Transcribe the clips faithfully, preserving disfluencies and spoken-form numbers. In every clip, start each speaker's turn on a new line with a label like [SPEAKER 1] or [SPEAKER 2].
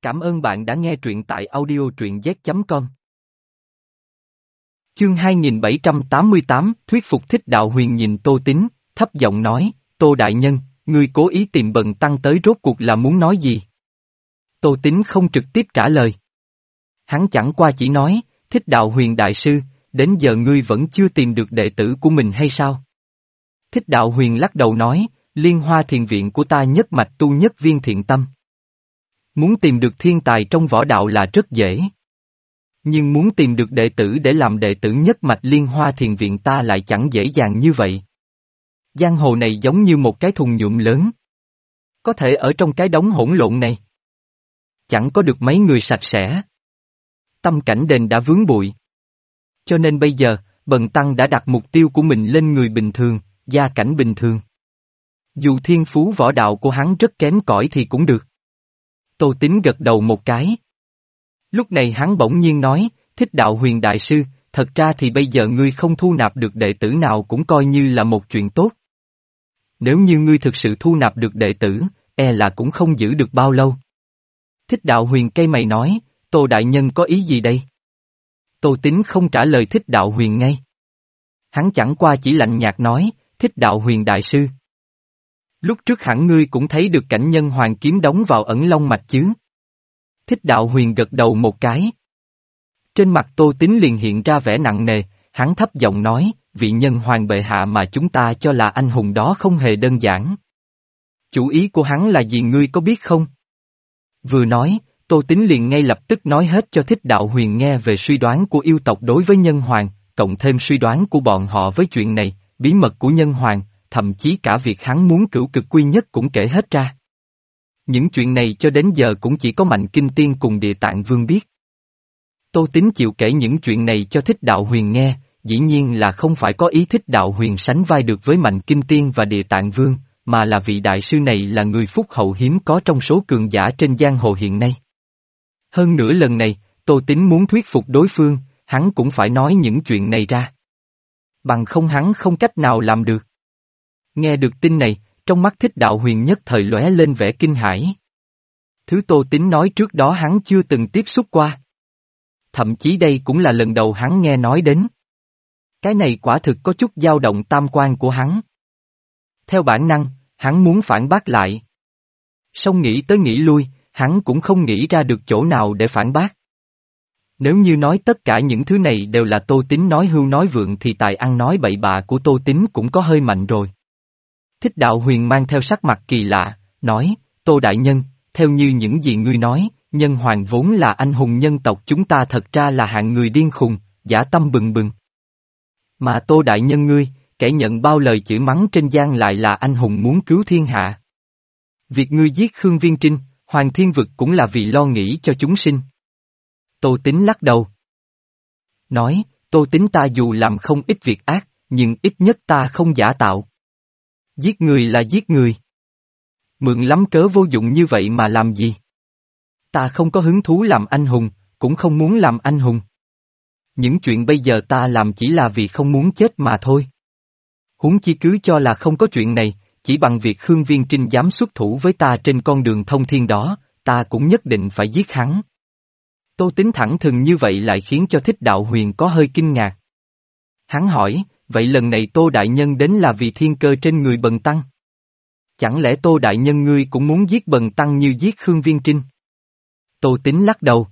[SPEAKER 1] Cảm ơn bạn đã nghe truyện tại audio truyện z chấm com. Chương hai nghìn bảy trăm tám mươi tám, thuyết phục Thích Đạo Huyền nhìn Tô Tín, thấp giọng nói, Tô Đại Nhân, ngươi cố ý tìm Bần Tăng tới rốt cuộc là muốn nói gì? Tô Tín không trực tiếp trả lời. Hắn chẳng qua chỉ nói, Thích Đạo Huyền Đại Sư, đến giờ ngươi vẫn chưa tìm được đệ tử của mình hay sao? Thích Đạo Huyền lắc đầu nói, Liên Hoa Thiền Viện của ta nhất mạch tu nhất viên thiện tâm. Muốn tìm được thiên tài trong võ đạo là rất dễ. Nhưng muốn tìm được đệ tử để làm đệ tử nhất mạch Liên Hoa Thiền Viện ta lại chẳng dễ dàng như vậy. Giang hồ này giống như một cái thùng nhuộm lớn. Có thể ở trong cái đống hỗn lộn này. Chẳng có được mấy người sạch sẽ. Tâm cảnh đền đã vướng bụi. Cho nên bây giờ, Bần Tăng đã đặt mục tiêu của mình lên người bình thường, gia cảnh bình thường. Dù thiên phú võ đạo của hắn rất kém cỏi thì cũng được. Tô Tín gật đầu một cái. Lúc này hắn bỗng nhiên nói, Thích Đạo Huyền Đại Sư, thật ra thì bây giờ ngươi không thu nạp được đệ tử nào cũng coi như là một chuyện tốt. Nếu như ngươi thực sự thu nạp được đệ tử, e là cũng không giữ được bao lâu. Thích Đạo Huyền cây mày nói, Tô Đại Nhân có ý gì đây? Tô Tín không trả lời Thích Đạo Huyền ngay. Hắn chẳng qua chỉ lạnh nhạt nói, Thích Đạo Huyền Đại Sư. Lúc trước hẳn ngươi cũng thấy được cảnh nhân hoàng kiếm đóng vào ẩn long mạch chứ. Thích Đạo Huyền gật đầu một cái. Trên mặt Tô Tín liền hiện ra vẻ nặng nề, hắn thấp giọng nói, vị nhân hoàng bệ hạ mà chúng ta cho là anh hùng đó không hề đơn giản. Chủ ý của hắn là gì ngươi có biết không? Vừa nói, Tô Tín liền ngay lập tức nói hết cho Thích Đạo Huyền nghe về suy đoán của yêu tộc đối với nhân hoàng, cộng thêm suy đoán của bọn họ với chuyện này, bí mật của nhân hoàng, thậm chí cả việc hắn muốn cửu cực quy nhất cũng kể hết ra. Những chuyện này cho đến giờ cũng chỉ có Mạnh Kinh Tiên cùng Địa Tạng Vương biết. Tô Tín chịu kể những chuyện này cho Thích Đạo Huyền nghe, dĩ nhiên là không phải có ý Thích Đạo Huyền sánh vai được với Mạnh Kinh Tiên và Địa Tạng Vương, mà là vị đại sư này là người phúc hậu hiếm có trong số cường giả trên giang hồ hiện nay. Hơn nữa lần này, Tô Tín muốn thuyết phục đối phương, hắn cũng phải nói những chuyện này ra. Bằng không hắn không cách nào làm được. Nghe được tin này, trong mắt Thích Đạo Huyền nhất thời lóe lên vẻ kinh hãi. Thứ Tô Tín nói trước đó hắn chưa từng tiếp xúc qua. Thậm chí đây cũng là lần đầu hắn nghe nói đến. Cái này quả thực có chút dao động tam quan của hắn. Theo bản năng, hắn muốn phản bác lại. Song nghĩ tới nghĩ lui, hắn cũng không nghĩ ra được chỗ nào để phản bác. Nếu như nói tất cả những thứ này đều là Tô Tín nói hưu nói vượng thì tài ăn nói bậy bạ của Tô Tín cũng có hơi mạnh rồi. Thích Đạo Huyền mang theo sắc mặt kỳ lạ, nói, Tô Đại Nhân, theo như những gì ngươi nói, nhân hoàng vốn là anh hùng nhân tộc chúng ta thật ra là hạng người điên khùng, dã tâm bừng bừng. Mà Tô Đại Nhân ngươi, kẻ nhận bao lời chửi mắng trên giang lại là anh hùng muốn cứu thiên hạ. Việc ngươi giết Khương Viên Trinh, Hoàng Thiên Vực cũng là vì lo nghĩ cho chúng sinh. Tô Tín lắc đầu. Nói, Tô Tín ta dù làm không ít việc ác, nhưng ít nhất ta không giả tạo. Giết người là giết người. Mượn lắm cớ vô dụng như vậy mà làm gì? Ta không có hứng thú làm anh hùng, cũng không muốn làm anh hùng. Những chuyện bây giờ ta làm chỉ là vì không muốn chết mà thôi. Huống chi cứ cho là không có chuyện này, chỉ bằng việc Khương Viên Trinh dám xuất thủ với ta trên con đường thông thiên đó, ta cũng nhất định phải giết hắn. Tô Tín thẳng thừng như vậy lại khiến cho Thích Đạo Huyền có hơi kinh ngạc. Hắn hỏi, vậy lần này Tô Đại Nhân đến là vì thiên cơ trên người Bần Tăng? Chẳng lẽ Tô Đại Nhân ngươi cũng muốn giết Bần Tăng như giết Khương Viên Trinh? Tô Tín lắc đầu.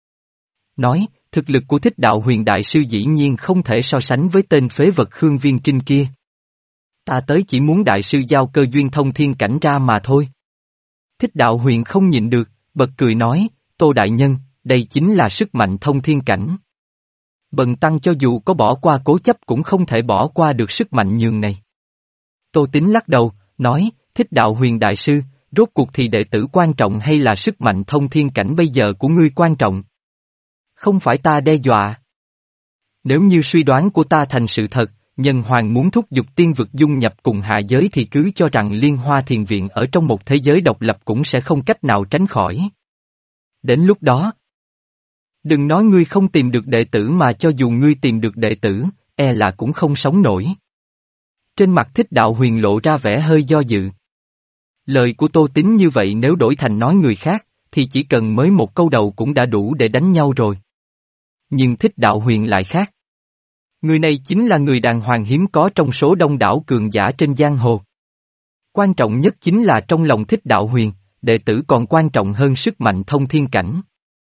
[SPEAKER 1] Nói, thực lực của Thích Đạo Huyền Đại Sư dĩ nhiên không thể so sánh với tên phế vật Khương Viên Trinh kia. Ta tới chỉ muốn Đại Sư giao cơ duyên thông thiên cảnh ra mà thôi. Thích Đạo Huyền không nhịn được, bật cười nói, Tô Đại Nhân, đây chính là sức mạnh thông thiên cảnh. Bần Tăng cho dù có bỏ qua cố chấp cũng không thể bỏ qua được sức mạnh nhường này. Tô Tín lắc đầu, nói, Thích Đạo Huyền Đại Sư, rốt cuộc thì đệ tử quan trọng hay là sức mạnh thông thiên cảnh bây giờ của ngươi quan trọng? Không phải ta đe dọa. Nếu như suy đoán của ta thành sự thật, nhân hoàng muốn thúc giục tiên vực dung nhập cùng hạ giới thì cứ cho rằng Liên Hoa Thiền Viện ở trong một thế giới độc lập cũng sẽ không cách nào tránh khỏi. Đến lúc đó, đừng nói ngươi không tìm được đệ tử mà cho dù ngươi tìm được đệ tử, e là cũng không sống nổi. Trên mặt Thích Đạo Huyền lộ ra vẻ hơi do dự. Lời của Tô Tín như vậy nếu đổi thành nói người khác, thì chỉ cần mới một câu đầu cũng đã đủ để đánh nhau rồi. Nhưng Thích Đạo Huyền lại khác. Người này chính là người đàng hoàng hiếm có trong số đông đảo cường giả trên giang hồ. Quan trọng nhất chính là trong lòng Thích Đạo Huyền, đệ tử còn quan trọng hơn sức mạnh thông thiên cảnh.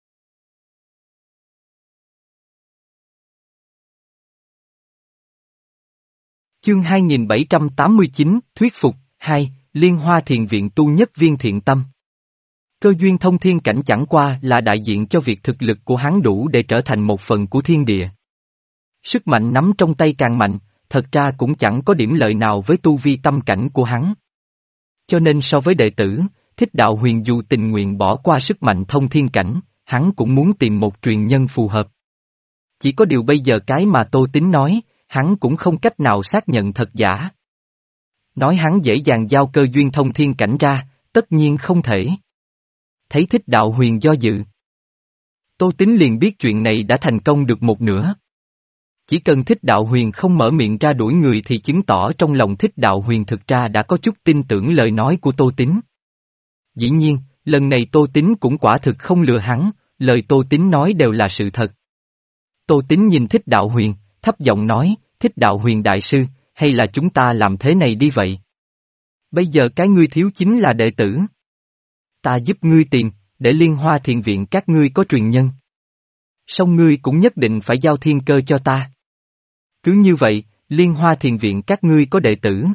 [SPEAKER 1] Chương hai nghìn bảy trăm tám mươi chín, Thuyết Phục, hai, Liên Hoa Thiền Viện tu nhất viên thiện tâm. Cơ duyên thông thiên cảnh chẳng qua là đại diện cho việc thực lực của hắn đủ để trở thành một phần của thiên địa. Sức mạnh nắm trong tay càng mạnh, thật ra cũng chẳng có điểm lợi nào với tu vi tâm cảnh của hắn. Cho nên so với đệ tử, Thích Đạo Huyền dù tình nguyện bỏ qua sức mạnh thông thiên cảnh, hắn cũng muốn tìm một truyền nhân phù hợp. Chỉ có điều bây giờ cái mà Tô Tín nói, hắn cũng không cách nào xác nhận thật giả. Nói hắn dễ dàng giao cơ duyên thông thiên cảnh ra, tất nhiên không thể. Thấy Thích Đạo Huyền do dự, Tô Tín liền biết chuyện này đã thành công được một nửa. Chỉ cần Thích Đạo Huyền không mở miệng ra đuổi người thì chứng tỏ trong lòng Thích Đạo Huyền thực ra đã có chút tin tưởng lời nói của Tô Tín. Dĩ nhiên, lần này Tô Tín cũng quả thực không lừa hắn, lời Tô Tín nói đều là sự thật. Tô Tín nhìn Thích Đạo Huyền, thấp giọng nói, Thích Đạo Huyền đại sư, hay là chúng ta làm thế này đi vậy? Bây giờ cái ngươi thiếu chính là đệ tử. Ta giúp ngươi tìm, để Liên Hoa Thiền Viện các ngươi có truyền nhân. Song ngươi cũng nhất định phải giao thiên cơ cho ta. Cứ như vậy, Liên Hoa Thiền Viện các ngươi có đệ tử.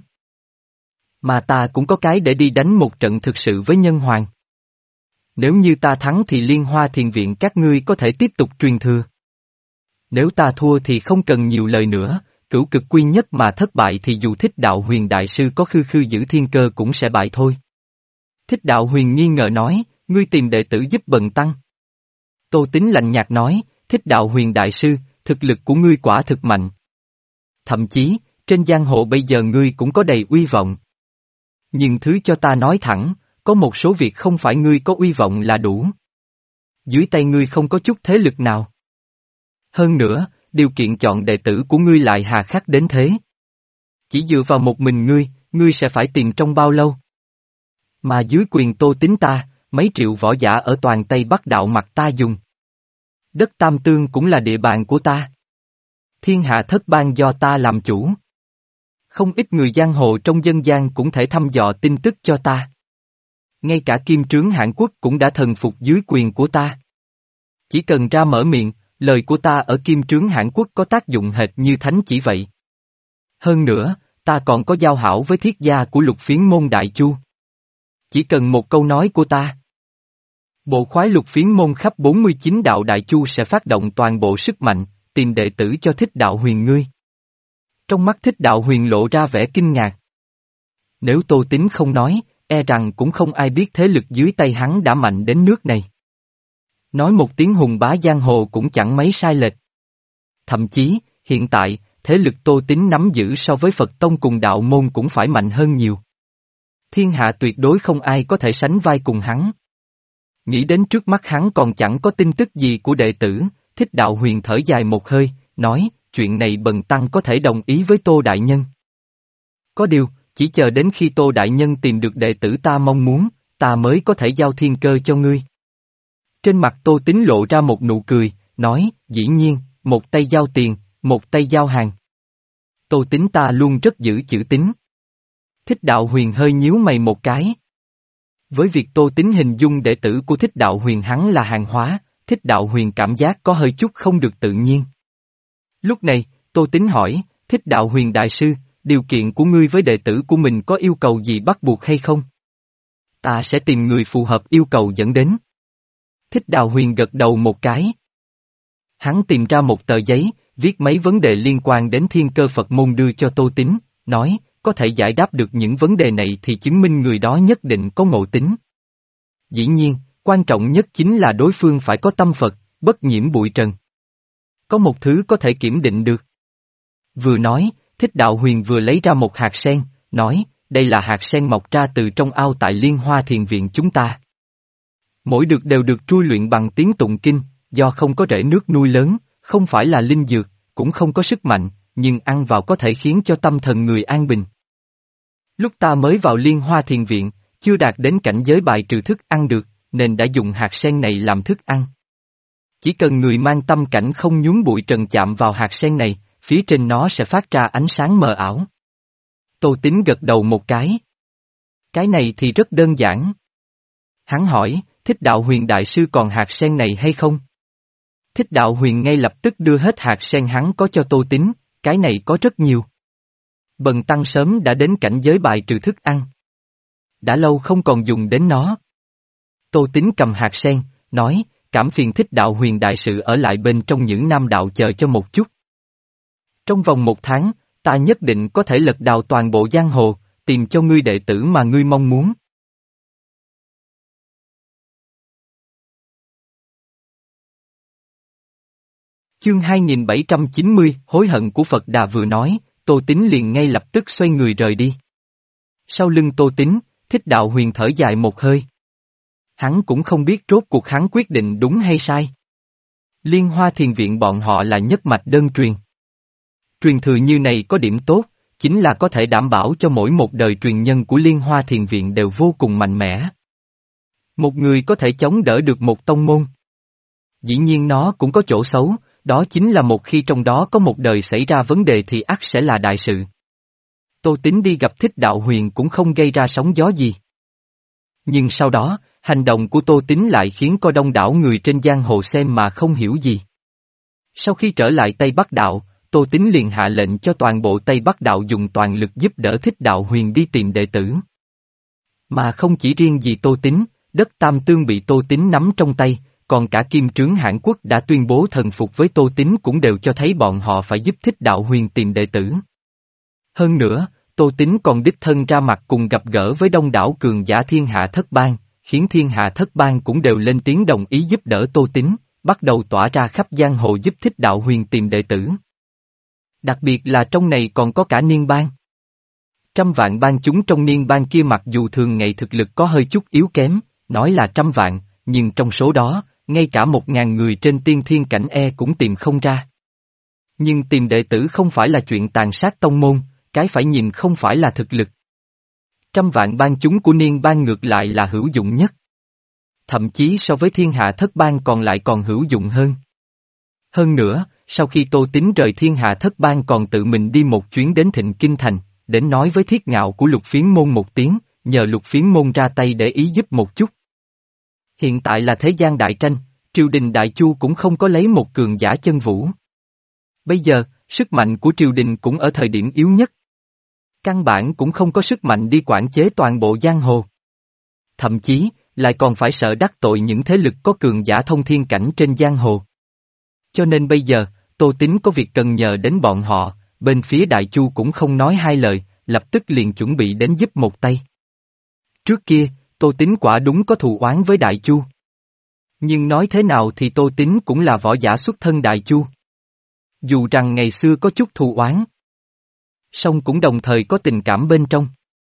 [SPEAKER 1] Mà ta cũng có cái để đi đánh một trận thực sự với nhân hoàng. Nếu như ta thắng thì Liên Hoa Thiền Viện các ngươi có thể tiếp tục truyền thừa. Nếu ta thua thì không cần nhiều lời nữa, cửu cực quy nhất mà thất bại thì dù Thích Đạo Huyền đại sư có khư khư giữ thiên cơ cũng sẽ bại thôi. Thích Đạo Huyền nghi ngờ nói, ngươi tìm đệ tử giúp bần tăng. Tô Tín lạnh nhạt nói, Thích Đạo Huyền đại sư, thực lực của ngươi quả thực mạnh. Thậm chí, trên giang hồ bây giờ ngươi cũng có đầy uy vọng. Nhưng thứ cho ta nói thẳng, có một số việc không phải ngươi có uy vọng là đủ. Dưới tay ngươi không có chút thế lực nào. Hơn nữa, điều kiện chọn đệ tử của ngươi lại hà khắc đến thế. Chỉ dựa vào một mình ngươi, ngươi sẽ phải tìm trong bao lâu? Mà dưới quyền Tô Tín ta, mấy triệu võ giả ở toàn Tây Bắc đạo mặt ta dùng. Đất Tam Tương cũng là địa bàn của ta. Thiên hạ thất bang do ta làm chủ. Không ít người giang hồ trong dân gian cũng thể thăm dò tin tức cho ta. Ngay cả Kim Trướng Hãn Quốc cũng đã thần phục dưới quyền của ta. Chỉ cần ra mở miệng, lời của ta ở Kim Trướng Hãn Quốc có tác dụng hệt như thánh chỉ vậy. Hơn nữa, ta còn có giao hảo với thiết gia của Lục Phiến môn Đại Chu. Chỉ cần một câu nói của ta. Bộ khoái Lục Phiến môn khắp bốn mươi chín đạo Đại Chu sẽ phát động toàn bộ sức mạnh, tìm đệ tử cho Thích Đạo Huyền ngươi. Trong mắt Thích Đạo Huyền lộ ra vẻ kinh ngạc. Nếu Tô Tín không nói, e rằng cũng không ai biết thế lực dưới tay hắn đã mạnh đến nước này. Nói một tiếng hùng bá giang hồ cũng chẳng mấy sai lệch. Thậm chí, hiện tại, thế lực Tô Tín nắm giữ so với Phật Tông cùng đạo môn cũng phải mạnh hơn nhiều. Thiên hạ tuyệt đối không ai có thể sánh vai cùng hắn. Nghĩ đến trước mắt hắn còn chẳng có tin tức gì của đệ tử, Thích Đạo Huyền thở dài một hơi, nói, chuyện này bần tăng có thể đồng ý với Tô Đại Nhân. Có điều, chỉ chờ đến khi Tô Đại Nhân tìm được đệ tử ta mong muốn, ta mới có thể giao thiên cơ cho ngươi. Trên mặt Tô Tín lộ ra một nụ cười, nói, dĩ nhiên, một tay giao tiền, một tay giao hàng. Tô Tín ta luôn rất giữ chữ tín. Thích Đạo Huyền hơi nhíu mày một cái. Với việc Tô Tín hình dung đệ tử của Thích Đạo Huyền hắn là hàng hóa, Thích Đạo Huyền cảm giác có hơi chút không được tự nhiên. Lúc này, Tô Tín hỏi, Thích Đạo Huyền đại sư, điều kiện của ngươi với đệ tử của mình có yêu cầu gì bắt buộc hay không? Ta sẽ tìm người phù hợp yêu cầu dẫn đến. Thích Đạo Huyền gật đầu một cái. Hắn tìm ra một tờ giấy, viết mấy vấn đề liên quan đến thiên cơ Phật môn đưa cho Tô Tín, nói, có thể giải đáp được những vấn đề này thì chứng minh người đó nhất định có ngộ tính. Dĩ nhiên, quan trọng nhất chính là đối phương phải có tâm Phật, bất nhiễm bụi trần. Có một thứ có thể kiểm định được. Vừa nói, Thích Đạo Huyền vừa lấy ra một hạt sen, nói, đây là hạt sen mọc ra từ trong ao tại Liên Hoa Thiền Viện chúng ta. Mỗi được đều được trui luyện bằng tiếng tụng kinh, do không có rễ nước nuôi lớn, không phải là linh dược, cũng không có sức mạnh, nhưng ăn vào có thể khiến cho tâm thần người an bình. Lúc ta mới vào Liên Hoa Thiền Viện, chưa đạt đến cảnh giới bài trừ thức ăn được, nên đã dùng hạt sen này làm thức ăn. Chỉ cần người mang tâm cảnh không nhúng bụi trần chạm vào hạt sen này, phía trên nó sẽ phát ra ánh sáng mờ ảo. Tô Tín gật đầu một cái. Cái này thì rất đơn giản. Hắn hỏi, Thích Đạo Huyền đại sư còn hạt sen này hay không? Thích Đạo Huyền ngay lập tức đưa hết hạt sen hắn có cho Tô Tín, cái này có rất nhiều. Bần tăng sớm đã đến cảnh giới bài trừ thức ăn. Đã lâu không còn dùng đến nó. Tô Tín cầm hạt sen, nói, cảm phiền Thích Đạo Huyền đại sự ở lại bên trong những nam đạo chờ cho một chút. Trong vòng một tháng, ta nhất định có thể lật đào toàn bộ giang hồ, tìm cho ngươi đệ tử mà ngươi mong muốn. Chương hai nghìn bảy trăm chín mươi, hối hận của Phật Đà vừa nói, Tô Tín liền ngay lập tức xoay người rời đi. Sau lưng Tô Tín, Thích Đạo Huyền thở dài một hơi. Hắn cũng không biết rốt cuộc hắn quyết định đúng hay sai. Liên Hoa Thiền Viện bọn họ là nhất mạch đơn truyền. Truyền thừa như này có điểm tốt, chính là có thể đảm bảo cho mỗi một đời truyền nhân của Liên Hoa Thiền Viện đều vô cùng mạnh mẽ. Một người có thể chống đỡ được một tông môn. Dĩ nhiên nó cũng có chỗ xấu, đó chính là một khi trong đó có một đời xảy ra vấn đề thì ắt sẽ là đại sự. Tô Tín đi gặp Thích Đạo Huyền cũng không gây ra sóng gió gì. Nhưng sau đó, hành động của Tô Tín lại khiến có đông đảo người trên giang hồ xem mà không hiểu gì. Sau khi trở lại Tây Bắc Đạo, Tô Tín liền hạ lệnh cho toàn bộ Tây Bắc Đạo dùng toàn lực giúp đỡ Thích Đạo Huyền đi tìm đệ tử. Mà không chỉ riêng gì Tô Tín, đất Tam Tương bị Tô Tín nắm trong tay, còn cả Kim Trướng Hãn Quốc đã tuyên bố thần phục với Tô Tín cũng đều cho thấy bọn họ phải giúp Thích Đạo Huyền tìm đệ tử. Hơn nữa, Tô Tín còn đích thân ra mặt cùng gặp gỡ với đông đảo cường giả thiên hạ thất bang, khiến thiên hạ thất bang cũng đều lên tiếng đồng ý giúp đỡ Tô Tín, bắt đầu tỏa ra khắp giang hồ giúp Thích Đạo Huyền tìm đệ tử. Đặc biệt là trong này còn có cả Niên Bang. Trăm vạn bang chúng trong Niên Bang kia mặc dù thường ngày thực lực có hơi chút yếu kém, nói là trăm vạn, nhưng trong số đó, ngay cả một ngàn người trên tiên thiên cảnh e cũng tìm không ra. Nhưng tìm đệ tử không phải là chuyện tàn sát tông môn, cái phải nhìn không phải là thực lực. Trăm vạn bang chúng của Niên Bang ngược lại là hữu dụng nhất. Thậm chí so với thiên hạ thất bang còn lại còn hữu dụng hơn. Hơn nữa, sau khi Tô Tín rời thiên hạ thất bang còn tự mình đi một chuyến đến Thịnh Kinh Thành, đến nói với thiết ngạo của Lục Phiến Môn một tiếng, nhờ Lục Phiến Môn ra tay để ý giúp một chút. Hiện tại là thế gian đại tranh, triều đình Đại Chu cũng không có lấy một cường giả chân vũ. Bây giờ, sức mạnh của triều đình cũng ở thời điểm yếu nhất. Căn bản cũng không có sức mạnh đi quản chế toàn bộ giang hồ. Thậm chí, lại còn phải sợ đắc tội những thế lực có cường giả thông thiên cảnh trên giang hồ. Cho nên bây giờ, Tô Tín có việc cần nhờ đến bọn họ, bên phía Đại Chu cũng không nói hai lời, lập tức liền chuẩn bị đến giúp một tay. Trước kia, Tô Tín quả đúng có thù oán với Đại Chu. Nhưng nói thế nào thì Tô Tín cũng là võ giả xuất thân Đại Chu. Dù rằng ngày xưa có chút thù oán, song cũng đồng thời có tình cảm bên trong.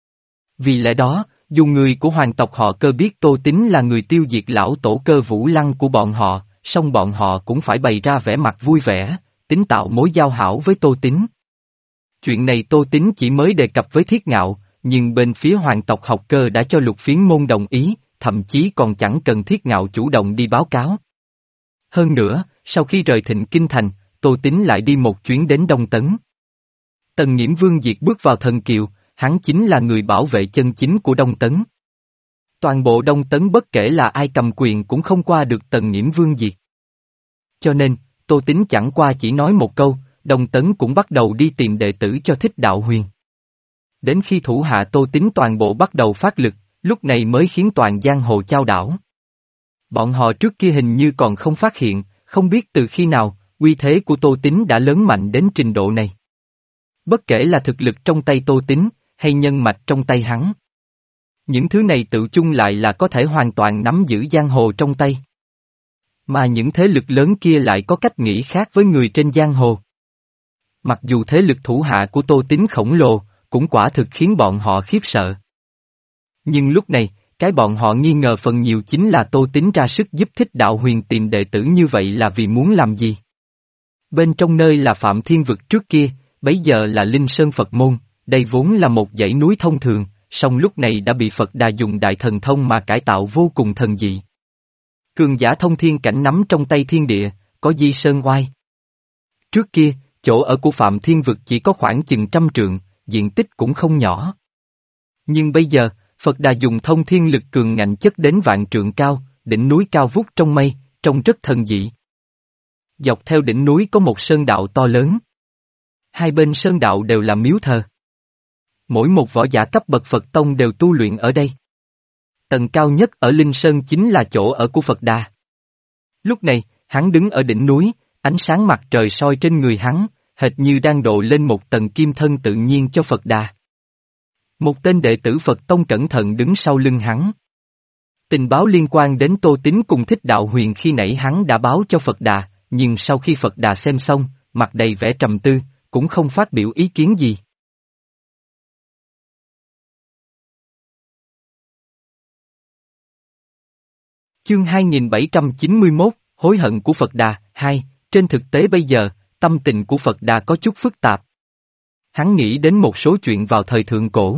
[SPEAKER 1] Vì lẽ đó, dù người của hoàng tộc họ Cơ biết Tô Tín là người tiêu diệt lão tổ Cơ Vũ Lăng của bọn họ, song bọn họ cũng phải bày ra vẻ mặt vui vẻ, tính tạo mối giao hảo với Tô Tín. Chuyện này Tô Tín chỉ mới đề cập với Thiết Ngạo, nhưng bên phía hoàng tộc học Cơ đã cho Lục Phiến Môn đồng ý, thậm chí còn chẳng cần Thiết Ngạo chủ động đi báo cáo. Hơn nữa, sau khi rời Thịnh Kinh Thành, Tô Tín lại đi một chuyến đến Đông Tấn. Tần Nghiễm Vương Diệt bước vào thần kiều, hắn chính là người bảo vệ chân chính của Đông Tấn. Toàn bộ Đông Tấn bất kể là ai cầm quyền cũng không qua được Tần Nghiễm Vương Diệt. Cho nên, Tô Tín chẳng qua chỉ nói một câu, Đông Tấn cũng bắt đầu đi tìm đệ tử cho Thích Đạo Huyền. Đến khi thủ hạ Tô Tín toàn bộ bắt đầu phát lực, lúc này mới khiến toàn giang hồ chao đảo. Bọn họ trước kia hình như còn không phát hiện, không biết từ khi nào, uy thế của Tô Tín đã lớn mạnh đến trình độ này. Bất kể là thực lực trong tay Tô Tín, hay nhân mạch trong tay hắn. Những thứ này tự chung lại là có thể hoàn toàn nắm giữ giang hồ trong tay. Mà những thế lực lớn kia lại có cách nghĩ khác với người trên giang hồ. Mặc dù thế lực thủ hạ của Tô Tín khổng lồ, cũng quả thực khiến bọn họ khiếp sợ. Nhưng lúc này, cái bọn họ nghi ngờ phần nhiều chính là Tô Tín ra sức giúp Thích Đạo Huyền tìm đệ tử như vậy là vì muốn làm gì? Bên trong nơi là Phạm Thiên Vực trước kia, bấy giờ là Linh Sơn Phật Môn, đây vốn là một dãy núi thông thường, song lúc này đã bị Phật Đà dùng đại thần thông mà cải tạo vô cùng thần dị, Cường giả thông thiên cảnh nắm trong tay thiên địa, có di sơn oai. Trước kia, chỗ ở của Phạm Thiên Vực chỉ có khoảng chừng trăm trượng, diện tích cũng không nhỏ. Nhưng bây giờ, Phật Đà dùng thông thiên lực cường ngạnh chất đến vạn trượng cao, đỉnh núi cao vút trong mây, trông rất thần dị. Dọc theo đỉnh núi có một sơn đạo to lớn. Hai bên sơn đạo đều là miếu thờ. Mỗi một võ giả cấp bậc Phật Tông đều tu luyện ở đây. Tầng cao nhất ở Linh Sơn chính là chỗ ở của Phật Đà. Lúc này, hắn đứng ở đỉnh núi, ánh sáng mặt trời soi trên người hắn, hệt như đang độ lên một tầng kim thân tự nhiên cho Phật Đà. Một tên đệ tử Phật Tông cẩn thận đứng sau lưng hắn. Tình báo liên quan đến Tô Tín cùng Thích Đạo Huyền khi nãy hắn đã báo cho Phật Đà, nhưng sau khi Phật Đà xem xong, mặt đầy vẻ trầm tư, cũng không phát biểu ý kiến gì. Chương hai nghìn bảy trăm chín mươi mốt, Hối hận của Phật Đà, hai, trên thực tế bây giờ, tâm tình của Phật Đà có chút phức tạp. Hắn nghĩ đến một số chuyện vào thời thượng cổ.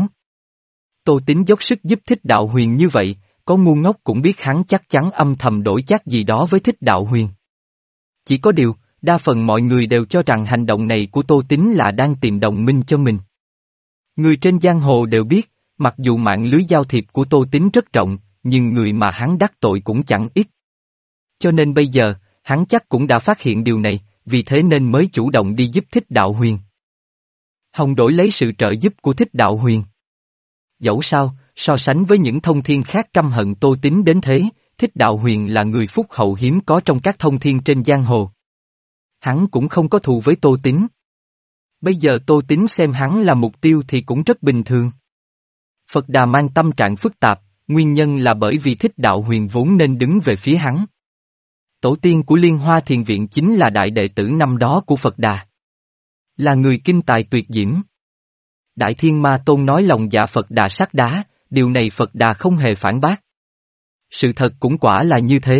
[SPEAKER 1] Tô Tín dốc sức giúp Thích Đạo Huyền như vậy, có ngu ngốc cũng biết hắn chắc chắn âm thầm đổi chác gì đó với Thích Đạo Huyền. Chỉ có điều, đa phần mọi người đều cho rằng hành động này của Tô Tín là đang tìm đồng minh cho mình. Người trên giang hồ đều biết, mặc dù mạng lưới giao thiệp của Tô Tín rất rộng, nhưng người mà hắn đắc tội cũng chẳng ít. Cho nên bây giờ, hắn chắc cũng đã phát hiện điều này, vì thế nên mới chủ động đi giúp Thích Đạo Huyền. Hồng đổi lấy sự trợ giúp của Thích Đạo Huyền. Dẫu sao, so sánh với những thông thiên khác căm hận Tô Tín đến thế, Thích Đạo Huyền là người phúc hậu hiếm có trong các thông thiên trên giang hồ. Hắn cũng không có thù với Tô Tín. Bây giờ Tô Tín xem hắn là mục tiêu thì cũng rất bình thường. Phật Đà mang tâm trạng phức tạp, nguyên nhân là bởi vì Thích Đạo Huyền vốn nên đứng về phía hắn. Tổ tiên của Liên Hoa Thiền Viện chính là đại đệ tử năm đó của Phật Đà. Là người kinh tài tuyệt diễm. Đại Thiên Ma Tôn nói lòng dạ Phật Đà sắt đá, điều này Phật Đà không hề phản bác. Sự thật cũng quả là như thế.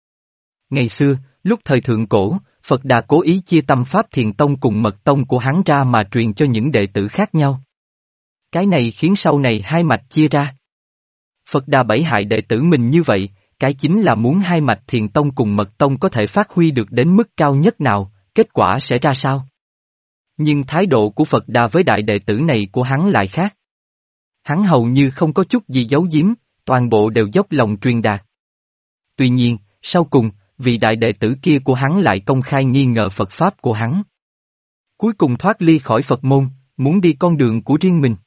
[SPEAKER 1] Ngày xưa, lúc thời thượng cổ, Phật Đà cố ý chia tâm Pháp Thiền Tông cùng Mật Tông của hắn ra mà truyền cho những đệ tử khác nhau. Cái này khiến sau này hai mạch chia ra. Phật Đà bảy hại đệ tử mình như vậy, cái chính là muốn hai mạch Thiền Tông cùng Mật Tông có thể phát huy được đến mức cao nhất nào, kết quả sẽ ra sao? Nhưng thái độ của Phật Đà với đại đệ tử này của hắn lại khác. Hắn hầu như không có chút gì giấu giếm, toàn bộ đều dốc lòng truyền đạt. Tuy nhiên, sau cùng, vị đại đệ tử kia của hắn lại công khai nghi ngờ Phật Pháp của hắn. Cuối cùng thoát ly khỏi Phật môn, muốn đi con đường của riêng mình.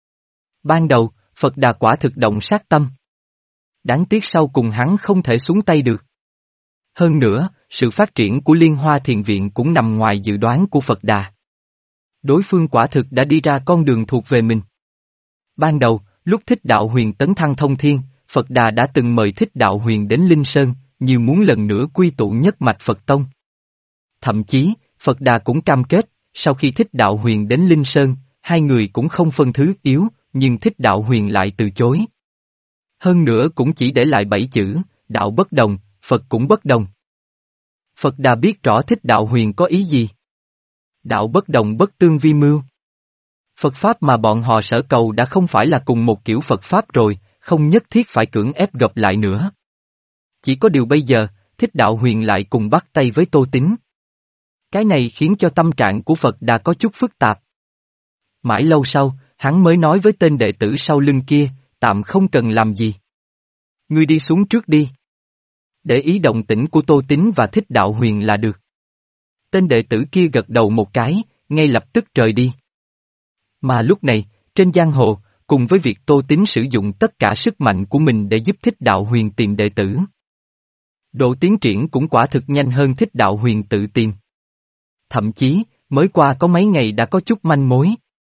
[SPEAKER 1] Ban đầu, Phật Đà quả thực động sát tâm. Đáng tiếc sau cùng hắn không thể xuống tay được. Hơn nữa, sự phát triển của Liên Hoa Thiền Viện cũng nằm ngoài dự đoán của Phật Đà. Đối phương quả thực đã đi ra con đường thuộc về mình. Ban đầu, lúc Thích Đạo Huyền tấn thăng thông thiên, Phật Đà đã từng mời Thích Đạo Huyền đến Linh Sơn, như muốn lần nữa quy tụ nhất mạch Phật Tông. Thậm chí, Phật Đà cũng cam kết, sau khi Thích Đạo Huyền đến Linh Sơn, hai người cũng không phân thứ yếu, nhưng Thích Đạo Huyền lại từ chối. Hơn nữa cũng chỉ để lại bảy chữ, đạo bất đồng, Phật cũng bất đồng. Phật Đà biết rõ Thích Đạo Huyền có ý gì. Đạo bất đồng bất tương vi mưu. Phật Pháp mà bọn họ sở cầu đã không phải là cùng một kiểu Phật Pháp rồi, không nhất thiết phải cưỡng ép gặp lại nữa. Chỉ có điều bây giờ, Thích Đạo Huyền lại cùng bắt tay với Tô Tín. Cái này khiến cho tâm trạng của Phật Đà có chút phức tạp. Mãi lâu sau, hắn mới nói với tên đệ tử sau lưng kia, tạm không cần làm gì. Ngươi đi xuống trước đi. Để ý động tĩnh của Tô Tín và Thích Đạo Huyền là được. Tên đệ tử kia gật đầu một cái, ngay lập tức rời đi. Mà lúc này, trên giang hồ, cùng với việc Tô Tín sử dụng tất cả sức mạnh của mình để giúp Thích Đạo Huyền tìm đệ tử. Độ tiến triển cũng quả thực nhanh hơn Thích Đạo Huyền tự tìm. Thậm chí, mới qua có mấy ngày đã có chút manh mối.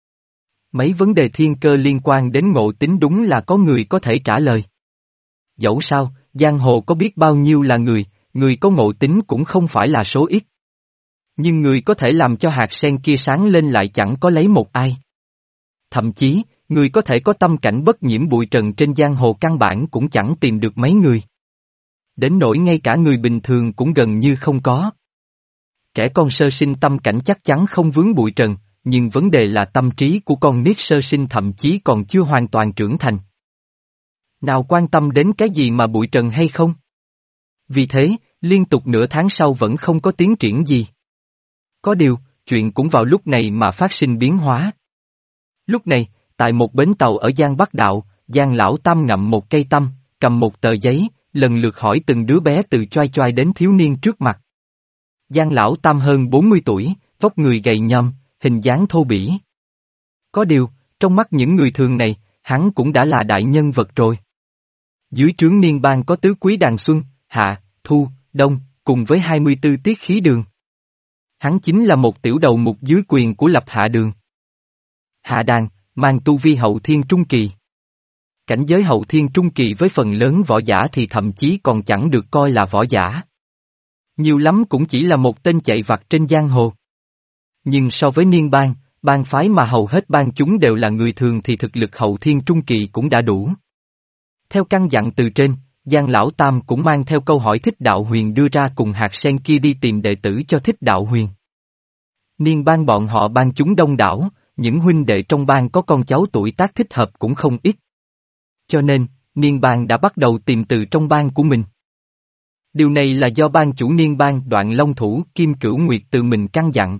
[SPEAKER 1] Mấy vấn đề thiên cơ liên quan đến Ngộ Tính đúng là có người có thể trả lời. Dẫu sao, giang hồ có biết bao nhiêu là người, người có ngộ tính cũng không phải là số ít. Nhưng người có thể làm cho hạt sen kia sáng lên lại chẳng có lấy một ai. Thậm chí, người có thể có tâm cảnh bất nhiễm bụi trần trên giang hồ căn bản cũng chẳng tìm được mấy người. Đến nỗi ngay cả người bình thường cũng gần như không có. Trẻ con sơ sinh tâm cảnh chắc chắn không vướng bụi trần, nhưng vấn đề là tâm trí của con nít sơ sinh thậm chí còn chưa hoàn toàn trưởng thành. Nào quan tâm đến cái gì mà bụi trần hay không? Vì thế, liên tục nửa tháng sau vẫn không có tiến triển gì. Có điều, chuyện cũng vào lúc này mà phát sinh biến hóa. Lúc này, tại một bến tàu ở Giang Bắc Đạo, Giang Lão Tam ngậm một cây tăm, cầm một tờ giấy, lần lượt hỏi từng đứa bé từ choai choai đến thiếu niên trước mặt. Giang Lão Tam hơn bốn mươi tuổi, vóc người gầy nhom, hình dáng thô bỉ. Có điều, trong mắt những người thường này, hắn cũng đã là đại nhân vật rồi. Dưới trướng Niên Bang có tứ quý đàn xuân, hạ, thu, đông, cùng với hai mươi tư tiết khí đường. Hắn chính là một tiểu đầu mục dưới quyền của Lập Hạ Đường. Hạ đàn, mang tu vi hậu thiên trung kỳ. Cảnh giới hậu thiên trung kỳ với phần lớn võ giả thì thậm chí còn chẳng được coi là võ giả. Nhiều lắm cũng chỉ là một tên chạy vặt trên giang hồ. Nhưng so với Niên Bang, bang phái mà hầu hết bang chúng đều là người thường thì thực lực hậu thiên trung kỳ cũng đã đủ. Theo căn dặn từ trên, Giang Lão Tam cũng mang theo câu hỏi Thích Đạo Huyền đưa ra cùng hạt sen kia đi tìm đệ tử cho Thích Đạo Huyền. Niên Bang bọn họ bang chúng đông đảo, những huynh đệ trong bang có con cháu tuổi tác thích hợp cũng không ít. Cho nên, Niên Bang đã bắt đầu tìm từ trong bang của mình. Điều này là do bang chủ Niên Bang Đoạn Long Thủ Kim Cửu Nguyệt tự mình căn dặn.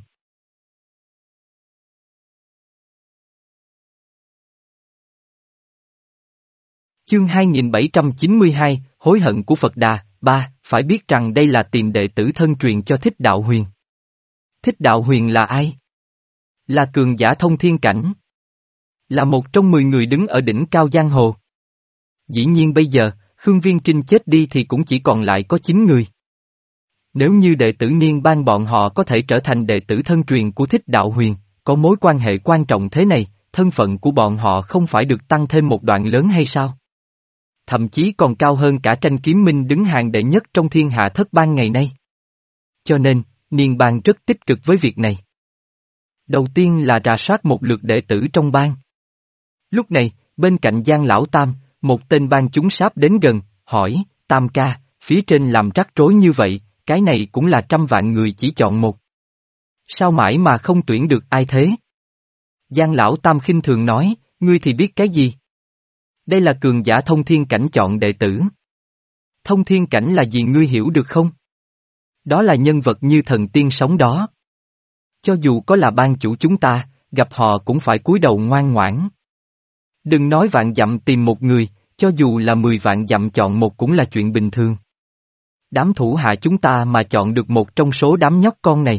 [SPEAKER 1] Chương hai nghìn bảy trăm chín mươi hai, Hối hận của Phật Đà, ba, phải biết rằng đây là tiền đệ tử thân truyền cho Thích Đạo Huyền. Thích Đạo Huyền là ai? Là cường giả thông thiên cảnh. Là một trong mười người đứng ở đỉnh cao giang hồ. Dĩ nhiên bây giờ, Khương Viên Trinh chết đi thì cũng chỉ còn lại có chín người. Nếu như đệ tử Niên Bang bọn họ có thể trở thành đệ tử thân truyền của Thích Đạo Huyền, có mối quan hệ quan trọng thế này, thân phận của bọn họ không phải được tăng thêm một đoạn lớn hay sao? Thậm chí còn cao hơn cả Tranh Kiếm Minh đứng hàng đệ nhất trong thiên hạ thất bang ngày nay. Cho nên, Niên Bang rất tích cực với việc này. Đầu tiên là rà soát một lượt đệ tử trong bang. Lúc này, bên cạnh Giang Lão Tam, một tên bang chúng sáp đến gần, hỏi, Tam ca, phía trên làm rắc rối như vậy, cái này cũng là trăm vạn người chỉ chọn một. Sao mãi mà không tuyển được ai thế? Giang Lão Tam khinh thường nói, ngươi thì biết cái gì? Đây là cường giả thông thiên cảnh chọn đệ tử. Thông thiên cảnh là gì ngươi hiểu được không? Đó là nhân vật như thần tiên sống đó. Cho dù có là bang chủ chúng ta, gặp họ cũng phải cúi đầu ngoan ngoãn. Đừng nói vạn dặm tìm một người, cho dù là mười vạn dặm chọn một cũng là chuyện bình thường. Đám thủ hạ chúng ta mà chọn được một trong số đám nhóc con này,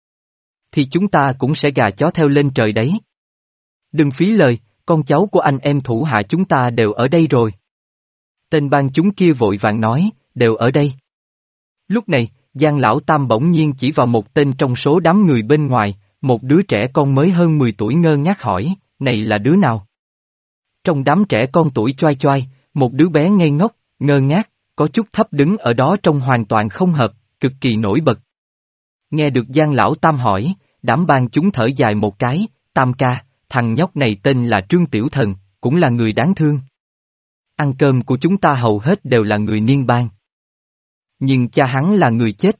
[SPEAKER 1] thì chúng ta cũng sẽ gà chó theo lên trời đấy. Đừng phí lời, con cháu của anh em thủ hạ chúng ta đều ở đây rồi. Tên bang chúng kia vội vàng nói, đều ở đây. Lúc này, Giang Lão Tam bỗng nhiên chỉ vào một tên trong số đám người bên ngoài, một đứa trẻ con mới hơn mười tuổi ngơ ngác hỏi, này là đứa nào? Trong đám trẻ con tuổi choai choai, một đứa bé ngây ngốc, ngơ ngác, có chút thấp đứng ở đó trông hoàn toàn không hợp, cực kỳ nổi bật. Nghe được Giang Lão Tam hỏi, đám bang chúng thở dài một cái, Tam ca, thằng nhóc này tên là Trương Tiểu Thần, cũng là người đáng thương. Ăn cơm của chúng ta hầu hết đều là người Niên Bang. Nhưng cha hắn là người chết.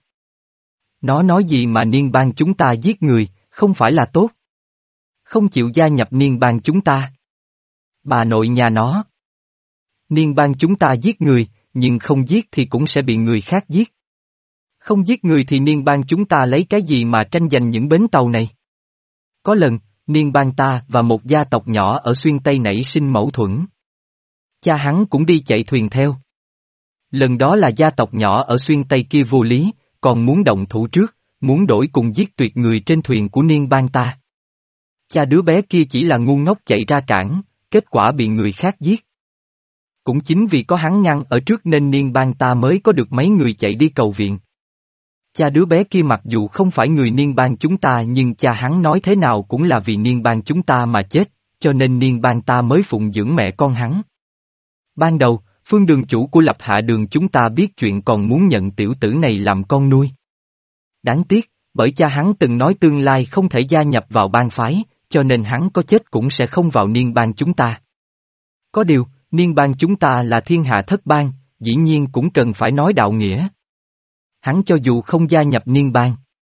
[SPEAKER 1] Nó nói gì mà Niên Bang chúng ta giết người, không phải là tốt. Không chịu gia nhập Niên Bang chúng ta. Bà nội nhà nó. Niên Bang chúng ta giết người, nhưng không giết thì cũng sẽ bị người khác giết. Không giết người thì Niên Bang chúng ta lấy cái gì mà tranh giành những bến tàu này? Có lần, Niên Bang ta và một gia tộc nhỏ ở xuyên Tây nảy sinh mâu thuẫn. Cha hắn cũng đi chạy thuyền theo. Lần đó là gia tộc nhỏ ở xuyên Tây kia vô lý, còn muốn động thủ trước, muốn đổi cùng giết tuyệt người trên thuyền của Niên Bang ta. Cha đứa bé kia chỉ là ngu ngốc chạy ra cản, kết quả bị người khác giết. Cũng chính vì có hắn ngăn ở trước nên Niên Bang ta mới có được mấy người chạy đi cầu viện. Cha đứa bé kia mặc dù không phải người Niên Bang chúng ta nhưng cha hắn nói thế nào cũng là vì Niên Bang chúng ta mà chết, cho nên Niên Bang ta mới phụng dưỡng mẹ con hắn. Ban đầu, Phương đường chủ của Lập Hạ Đường chúng ta biết chuyện còn muốn nhận tiểu tử này làm con nuôi. Đáng tiếc, bởi cha hắn từng nói tương lai không thể gia nhập vào bang phái, cho nên hắn có chết cũng sẽ không vào Niên Bang chúng ta. Có điều, Niên Bang chúng ta là thiên hạ thất bang, dĩ nhiên cũng cần phải nói đạo nghĩa. Hắn cho dù không gia nhập Niên Bang,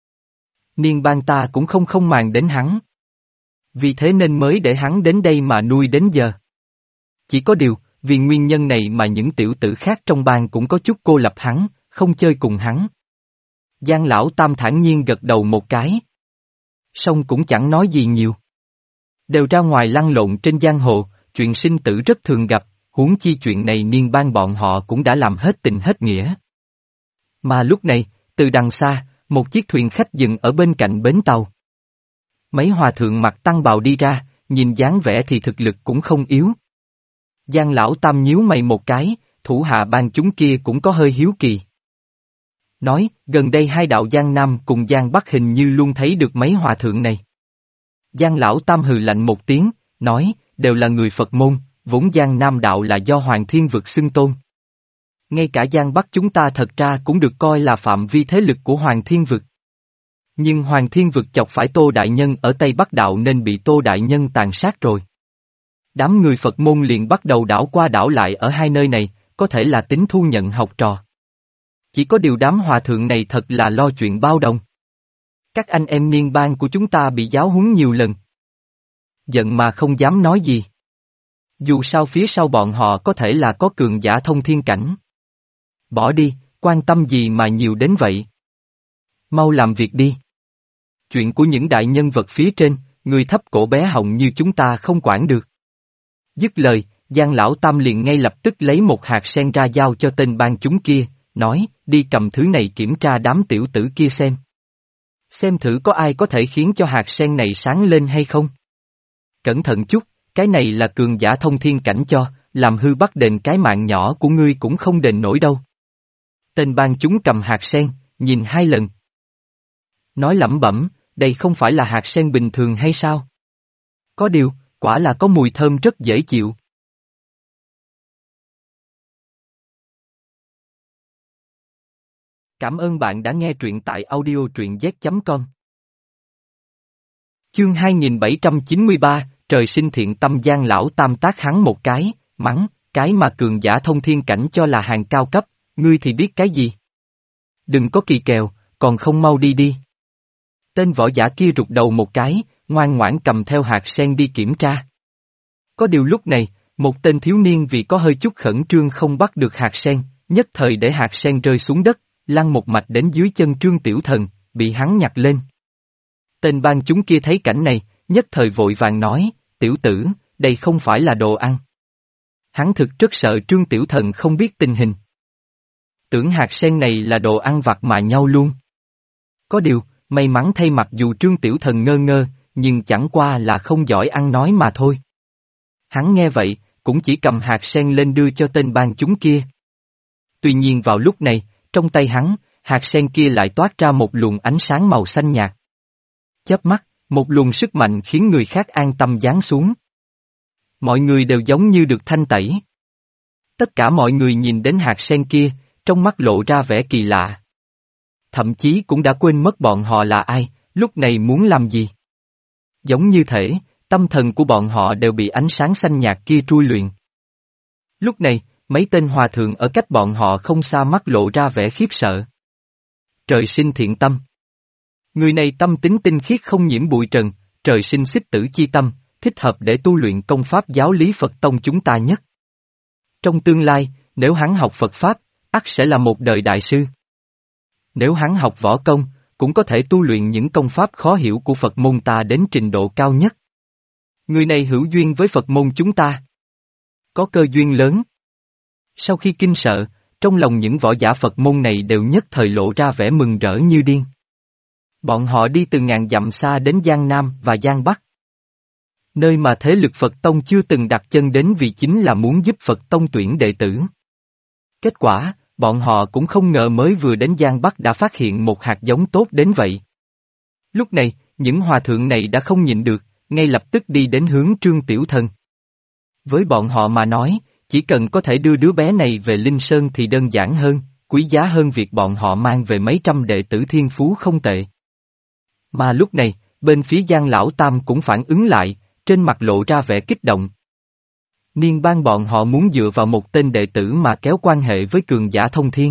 [SPEAKER 1] Niên Bang ta cũng không không màng đến hắn. Vì thế nên mới để hắn đến đây mà nuôi đến giờ. Chỉ có điều, vì nguyên nhân này mà những tiểu tử khác trong bang cũng có chút cô lập hắn, không chơi cùng hắn. Giang Lão Tam thản nhiên gật đầu một cái. Song cũng chẳng nói gì nhiều. Đều ra ngoài lăn lộn trên giang hồ, chuyện sinh tử rất thường gặp, huống chi chuyện này Niên Bang bọn họ cũng đã làm hết tình hết nghĩa. Mà lúc này, từ đằng xa, một chiếc thuyền khách dừng ở bên cạnh bến tàu. Mấy hòa thượng mặc tăng bào đi ra, nhìn dáng vẻ thì thực lực cũng không yếu. Giang Lão Tam nhíu mày một cái, thủ hạ ban chúng kia cũng có hơi hiếu kỳ. Nói, gần đây hai đạo Giang Nam cùng Giang Bắc hình như luôn thấy được mấy hòa thượng này. Giang Lão Tam hừ lạnh một tiếng, nói, đều là người Phật môn, vốn Giang Nam đạo là do Hoàng Thiên Vực xưng tôn. Ngay cả Giang Bắc chúng ta thật ra cũng được coi là phạm vi thế lực của Hoàng Thiên Vực. Nhưng Hoàng Thiên Vực chọc phải Tô Đại Nhân ở Tây Bắc đạo nên bị Tô Đại Nhân tàn sát rồi. Đám người Phật môn liền bắt đầu đảo qua đảo lại ở hai nơi này, có thể là tính thu nhận học trò. Chỉ có điều đám hòa thượng này thật là lo chuyện bao đồng. Các anh em Niên Bang của chúng ta bị giáo huấn nhiều lần. Giận mà không dám nói gì. Dù sao phía sau bọn họ có thể là có cường giả thông thiên cảnh. Bỏ đi, quan tâm gì mà nhiều đến vậy. Mau làm việc đi. Chuyện của những đại nhân vật phía trên, người thấp cổ bé họng như chúng ta không quản được. Dứt lời, Giang Lão Tam liền ngay lập tức lấy một hạt sen ra giao cho tên ban chúng kia, nói, đi cầm thứ này kiểm tra đám tiểu tử kia xem. Xem thử có ai có thể khiến cho hạt sen này sáng lên hay không. Cẩn thận chút, cái này là cường giả thông thiên cảnh cho, làm hư bắt đền cái mạng nhỏ của ngươi cũng không đền nổi đâu. Tên ban chúng cầm hạt sen, nhìn hai lần. Nói lẩm bẩm, đây không phải là hạt sen bình thường hay sao? Có điều, quả là có mùi thơm rất dễ chịu. Cảm ơn bạn đã nghe truyện tại audio truyện z chấm com. Chương hai nghìn bảy trăm chín mươi ba, trời sinh thiện tâm. Giang Lão Tam tác hắn một cái, mắng, cái mà cường giả thông thiên cảnh cho là hàng cao cấp, ngươi thì biết cái gì? Đừng có kỳ kèo, còn không mau đi đi. Tên võ giả kia rụt đầu một cái, ngoan ngoãn cầm theo hạt sen đi kiểm tra. Có điều lúc này, một tên thiếu niên vì có hơi chút khẩn trương không bắt được hạt sen, nhất thời để hạt sen rơi xuống đất, lăn một mạch đến dưới chân Trương Tiểu Thần, bị hắn nhặt lên. Tên ban chúng kia thấy cảnh này, nhất thời vội vàng nói, tiểu tử, đây không phải là đồ ăn. Hắn thực rất sợ Trương Tiểu Thần không biết tình hình. Tưởng hạt sen này là đồ ăn vặt mà nhau luôn. Có điều, may mắn thay mặc dù Trương Tiểu Thần ngơ ngơ, nhưng chẳng qua là không giỏi ăn nói mà thôi. Hắn nghe vậy, cũng chỉ cầm hạt sen lên đưa cho tên ban chúng kia. Tuy nhiên vào lúc này, trong tay hắn, hạt sen kia lại toát ra một luồng ánh sáng màu xanh nhạt. Chớp mắt, một luồng sức mạnh khiến người khác an tâm giáng xuống. Mọi người đều giống như được thanh tẩy. Tất cả mọi người nhìn đến hạt sen kia, trong mắt lộ ra vẻ kỳ lạ. Thậm chí cũng đã quên mất bọn họ là ai, lúc này muốn làm gì. Giống như thể, tâm thần của bọn họ đều bị ánh sáng xanh nhạt kia trui luyện. Lúc này, mấy tên hòa thượng ở cách bọn họ không xa mắt lộ ra vẻ khiếp sợ. Trời sinh thiện tâm. Người này tâm tính tinh khiết không nhiễm bụi trần, trời sinh xích tử chi tâm, thích hợp để tu luyện công pháp giáo lý Phật tông chúng ta nhất. Trong tương lai, nếu hắn học Phật Pháp, ắt sẽ là một đời đại sư. Nếu hắn học võ công, cũng có thể tu luyện những công pháp khó hiểu của Phật môn ta đến trình độ cao nhất. Người này hữu duyên với Phật môn chúng ta. Có cơ duyên lớn. Sau khi kinh sợ, trong lòng những võ giả Phật môn này đều nhất thời lộ ra vẻ mừng rỡ như điên. Bọn họ đi từ ngàn dặm xa đến Giang Nam và Giang Bắc. Nơi mà thế lực Phật Tông chưa từng đặt chân đến vì chính là muốn giúp Phật Tông tuyển đệ tử. Kết quả, bọn họ cũng không ngờ mới vừa đến Giang Bắc đã phát hiện một hạt giống tốt đến vậy. Lúc này, những hòa thượng này đã không nhịn được, ngay lập tức đi đến hướng Trương Tiểu Thần. Với bọn họ mà nói, chỉ cần có thể đưa đứa bé này về Linh Sơn thì đơn giản hơn, quý giá hơn việc bọn họ mang về mấy trăm đệ tử thiên phú không tệ. Mà lúc này, bên phía Giang Lão Tam cũng phản ứng lại, trên mặt lộ ra vẻ kích động. Niên Bang bọn họ muốn dựa vào một tên đệ tử mà kéo quan hệ với cường giả thông thiên.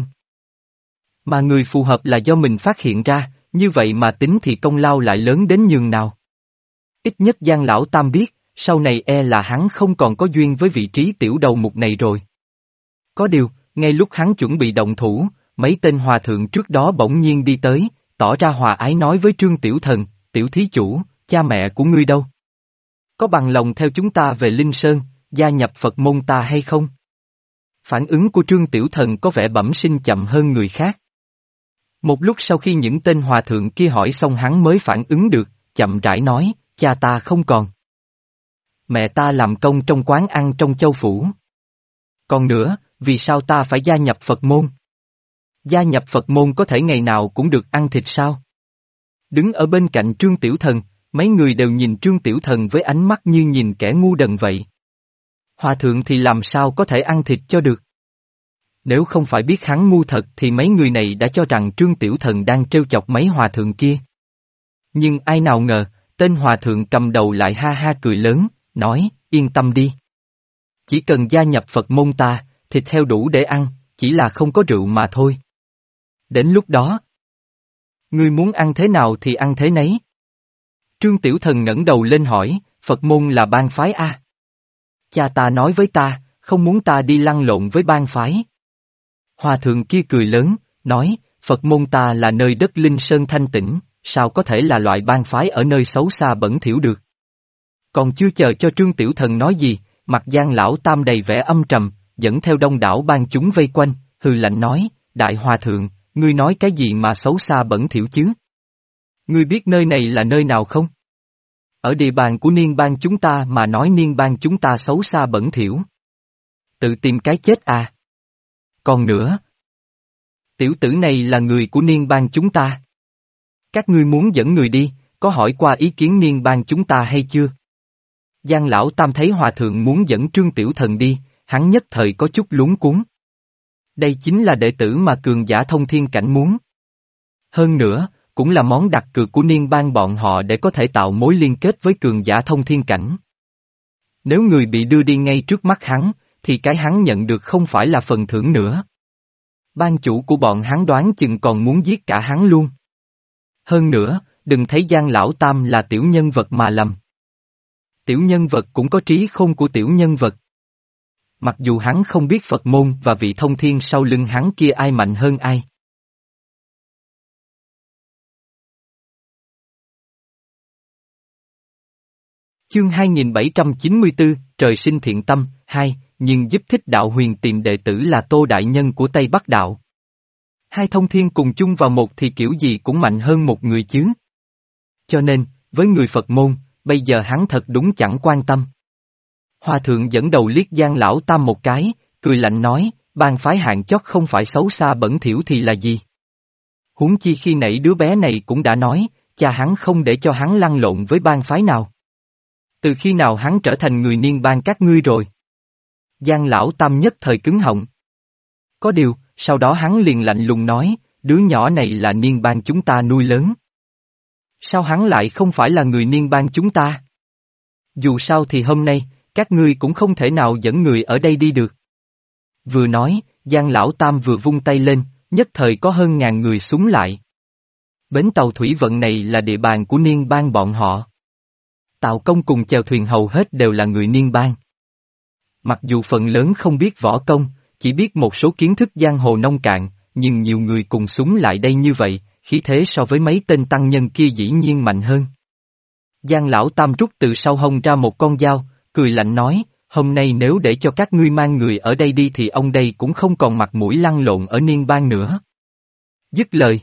[SPEAKER 1] Mà người phù hợp là do mình phát hiện ra, như vậy mà tính thì công lao lại lớn đến nhường nào. Ít nhất Giang Lão Tam biết, sau này e là hắn không còn có duyên với vị trí tiểu đầu mục này rồi. Có điều, ngay lúc hắn chuẩn bị động thủ, mấy tên hòa thượng trước đó bỗng nhiên đi tới, tỏ ra hòa ái nói với Trương Tiểu Thần, tiểu thí chủ, cha mẹ của ngươi đâu? Có bằng lòng theo chúng ta về Linh Sơn, gia nhập Phật môn ta hay không? Phản ứng của Trương Tiểu Thần có vẻ bẩm sinh chậm hơn người khác. Một lúc sau khi những tên hòa thượng kia hỏi xong hắn mới phản ứng được, chậm rãi nói, cha ta không còn. Mẹ ta làm công trong quán ăn trong châu phủ. Còn nữa, vì sao ta phải gia nhập Phật môn? Gia nhập Phật môn có thể ngày nào cũng được ăn thịt sao? Đứng ở bên cạnh Trương Tiểu Thần, mấy người đều nhìn Trương Tiểu Thần với ánh mắt như nhìn kẻ ngu đần vậy. Hòa thượng thì làm sao có thể ăn thịt cho được? Nếu không phải biết hắn ngu thật thì mấy người này đã cho rằng Trương Tiểu Thần đang trêu chọc mấy hòa thượng kia. Nhưng ai nào ngờ, tên hòa thượng cầm đầu lại ha ha cười lớn, nói, yên tâm đi. Chỉ cần gia nhập Phật môn ta, thịt heo đủ để ăn, chỉ là không có rượu mà thôi. Đến lúc đó, ngươi muốn ăn thế nào thì ăn thế nấy. Trương Tiểu Thần ngẩng đầu lên hỏi, Phật môn là bang phái a? Cha ta nói với ta, không muốn ta đi lăn lộn với bang phái. Hòa thượng kia cười lớn, nói, Phật môn ta là nơi đất linh sơn thanh tĩnh, sao có thể là loại bang phái ở nơi xấu xa bẩn thỉu được. Còn chưa chờ cho Trương Tiểu Thần nói gì, mặt Giang lão tam đầy vẻ âm trầm, dẫn theo đông đảo ban chúng vây quanh, hừ lạnh nói, đại hòa thượng, ngươi nói cái gì mà xấu xa bẩn thỉu chứ? Ngươi biết nơi này là nơi nào không? Ở địa bàn của niên bang chúng ta mà nói niên bang chúng ta xấu xa bẩn thỉu. Tự tìm cái chết à? Còn nữa, tiểu tử này là người của niên bang chúng ta. Các ngươi muốn dẫn người đi, có hỏi qua ý kiến niên bang chúng ta hay chưa? Giang lão tam thấy hòa thượng muốn dẫn Trương Tiểu Thần đi, hắn nhất thời có chút luống cuống. Đây chính là đệ tử mà cường giả thông thiên cảnh muốn. Hơn nữa, cũng là món đặt cược của niên bang bọn họ để có thể tạo mối liên kết với cường giả thông thiên cảnh. Nếu người bị đưa đi ngay trước mắt hắn, thì cái hắn nhận được không phải là phần thưởng nữa. Ban chủ của bọn hắn đoán chừng còn muốn giết cả hắn luôn. Hơn nữa, đừng thấy Giang lão tam là tiểu nhân vật mà lầm. Tiểu nhân vật cũng có trí khôn của tiểu nhân vật. Mặc dù hắn không biết Phật môn và vị thông thiên sau lưng hắn kia ai mạnh hơn ai. Chương hai nghìn bảy trăm chín mươi tư, Trời sinh thiện tâm, hai, nhưng giúp Thích Đạo Huyền tìm đệ tử là Tô Đại Nhân của Tây Bắc Đạo. Hai thông thiên cùng chung vào một thì kiểu gì cũng mạnh hơn một người chứ. Cho nên, với người Phật môn, bây giờ hắn thật đúng chẳng quan tâm. Hòa thượng dẫn đầu liếc Giang lão tam một cái, cười lạnh nói, bang phái hạng chót không phải xấu xa bẩn thỉu thì là gì? Huống chi khi nãy đứa bé này cũng đã nói, cha hắn không để cho hắn lăn lộn với bang phái nào. Từ khi nào hắn trở thành người niên bang các ngươi rồi? Giang lão tam nhất thời cứng họng. Có điều, sau đó hắn liền lạnh lùng nói, đứa nhỏ này là niên bang chúng ta nuôi lớn. Sao hắn lại không phải là người niên bang chúng ta? Dù sao thì hôm nay, các ngươi cũng không thể nào dẫn người ở đây đi được. Vừa nói, Giang lão tam vừa vung tay lên, nhất thời có hơn ngàn người súng lại. Bến tàu thủy vận này là địa bàn của niên bang bọn họ. Tào công cùng chèo thuyền hầu hết đều là người niên bang. Mặc dù phần lớn không biết võ công, chỉ biết một số kiến thức giang hồ nông cạn, nhưng nhiều người cùng súng lại đây như vậy, khí thế so với mấy tên tăng nhân kia dĩ nhiên mạnh hơn. Giang lão tam rút từ sau hông ra một con dao, cười lạnh nói, hôm nay nếu để cho các ngươi mang người ở đây đi thì ông đây cũng không còn mặt mũi lăn lộn ở niên bang nữa. Dứt lời.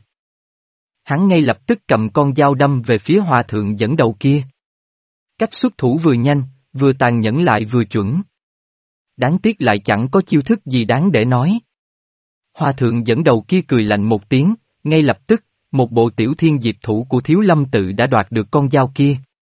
[SPEAKER 1] Hắn ngay lập tức cầm con dao đâm về phía hòa thượng dẫn đầu kia. Cách xuất thủ vừa nhanh, vừa tàn nhẫn lại vừa chuẩn. Đáng tiếc lại chẳng có chiêu thức gì đáng để nói. Hòa thượng dẫn đầu kia cười lạnh một tiếng, ngay lập tức, một bộ tiểu thiên diệp thủ của Thiếu Lâm tự đã đoạt được con dao kia.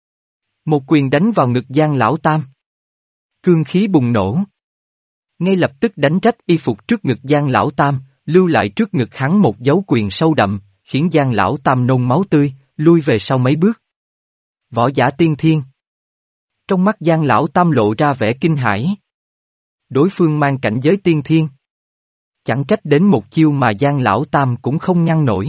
[SPEAKER 1] Một quyền đánh vào ngực Giang lão tam. Cương khí bùng nổ. Ngay lập tức đánh rách y phục trước ngực Giang lão tam, lưu lại trước ngực hắn một dấu quyền sâu đậm, khiến Giang lão tam nôn máu tươi, lui về sau mấy bước. Võ giả tiên thiên. Trong mắt Giang lão tam lộ ra vẻ kinh hãi. Đối phương mang cảnh giới tiên thiên. Chẳng trách đến một chiêu mà Giang lão tam cũng không ngăn nổi.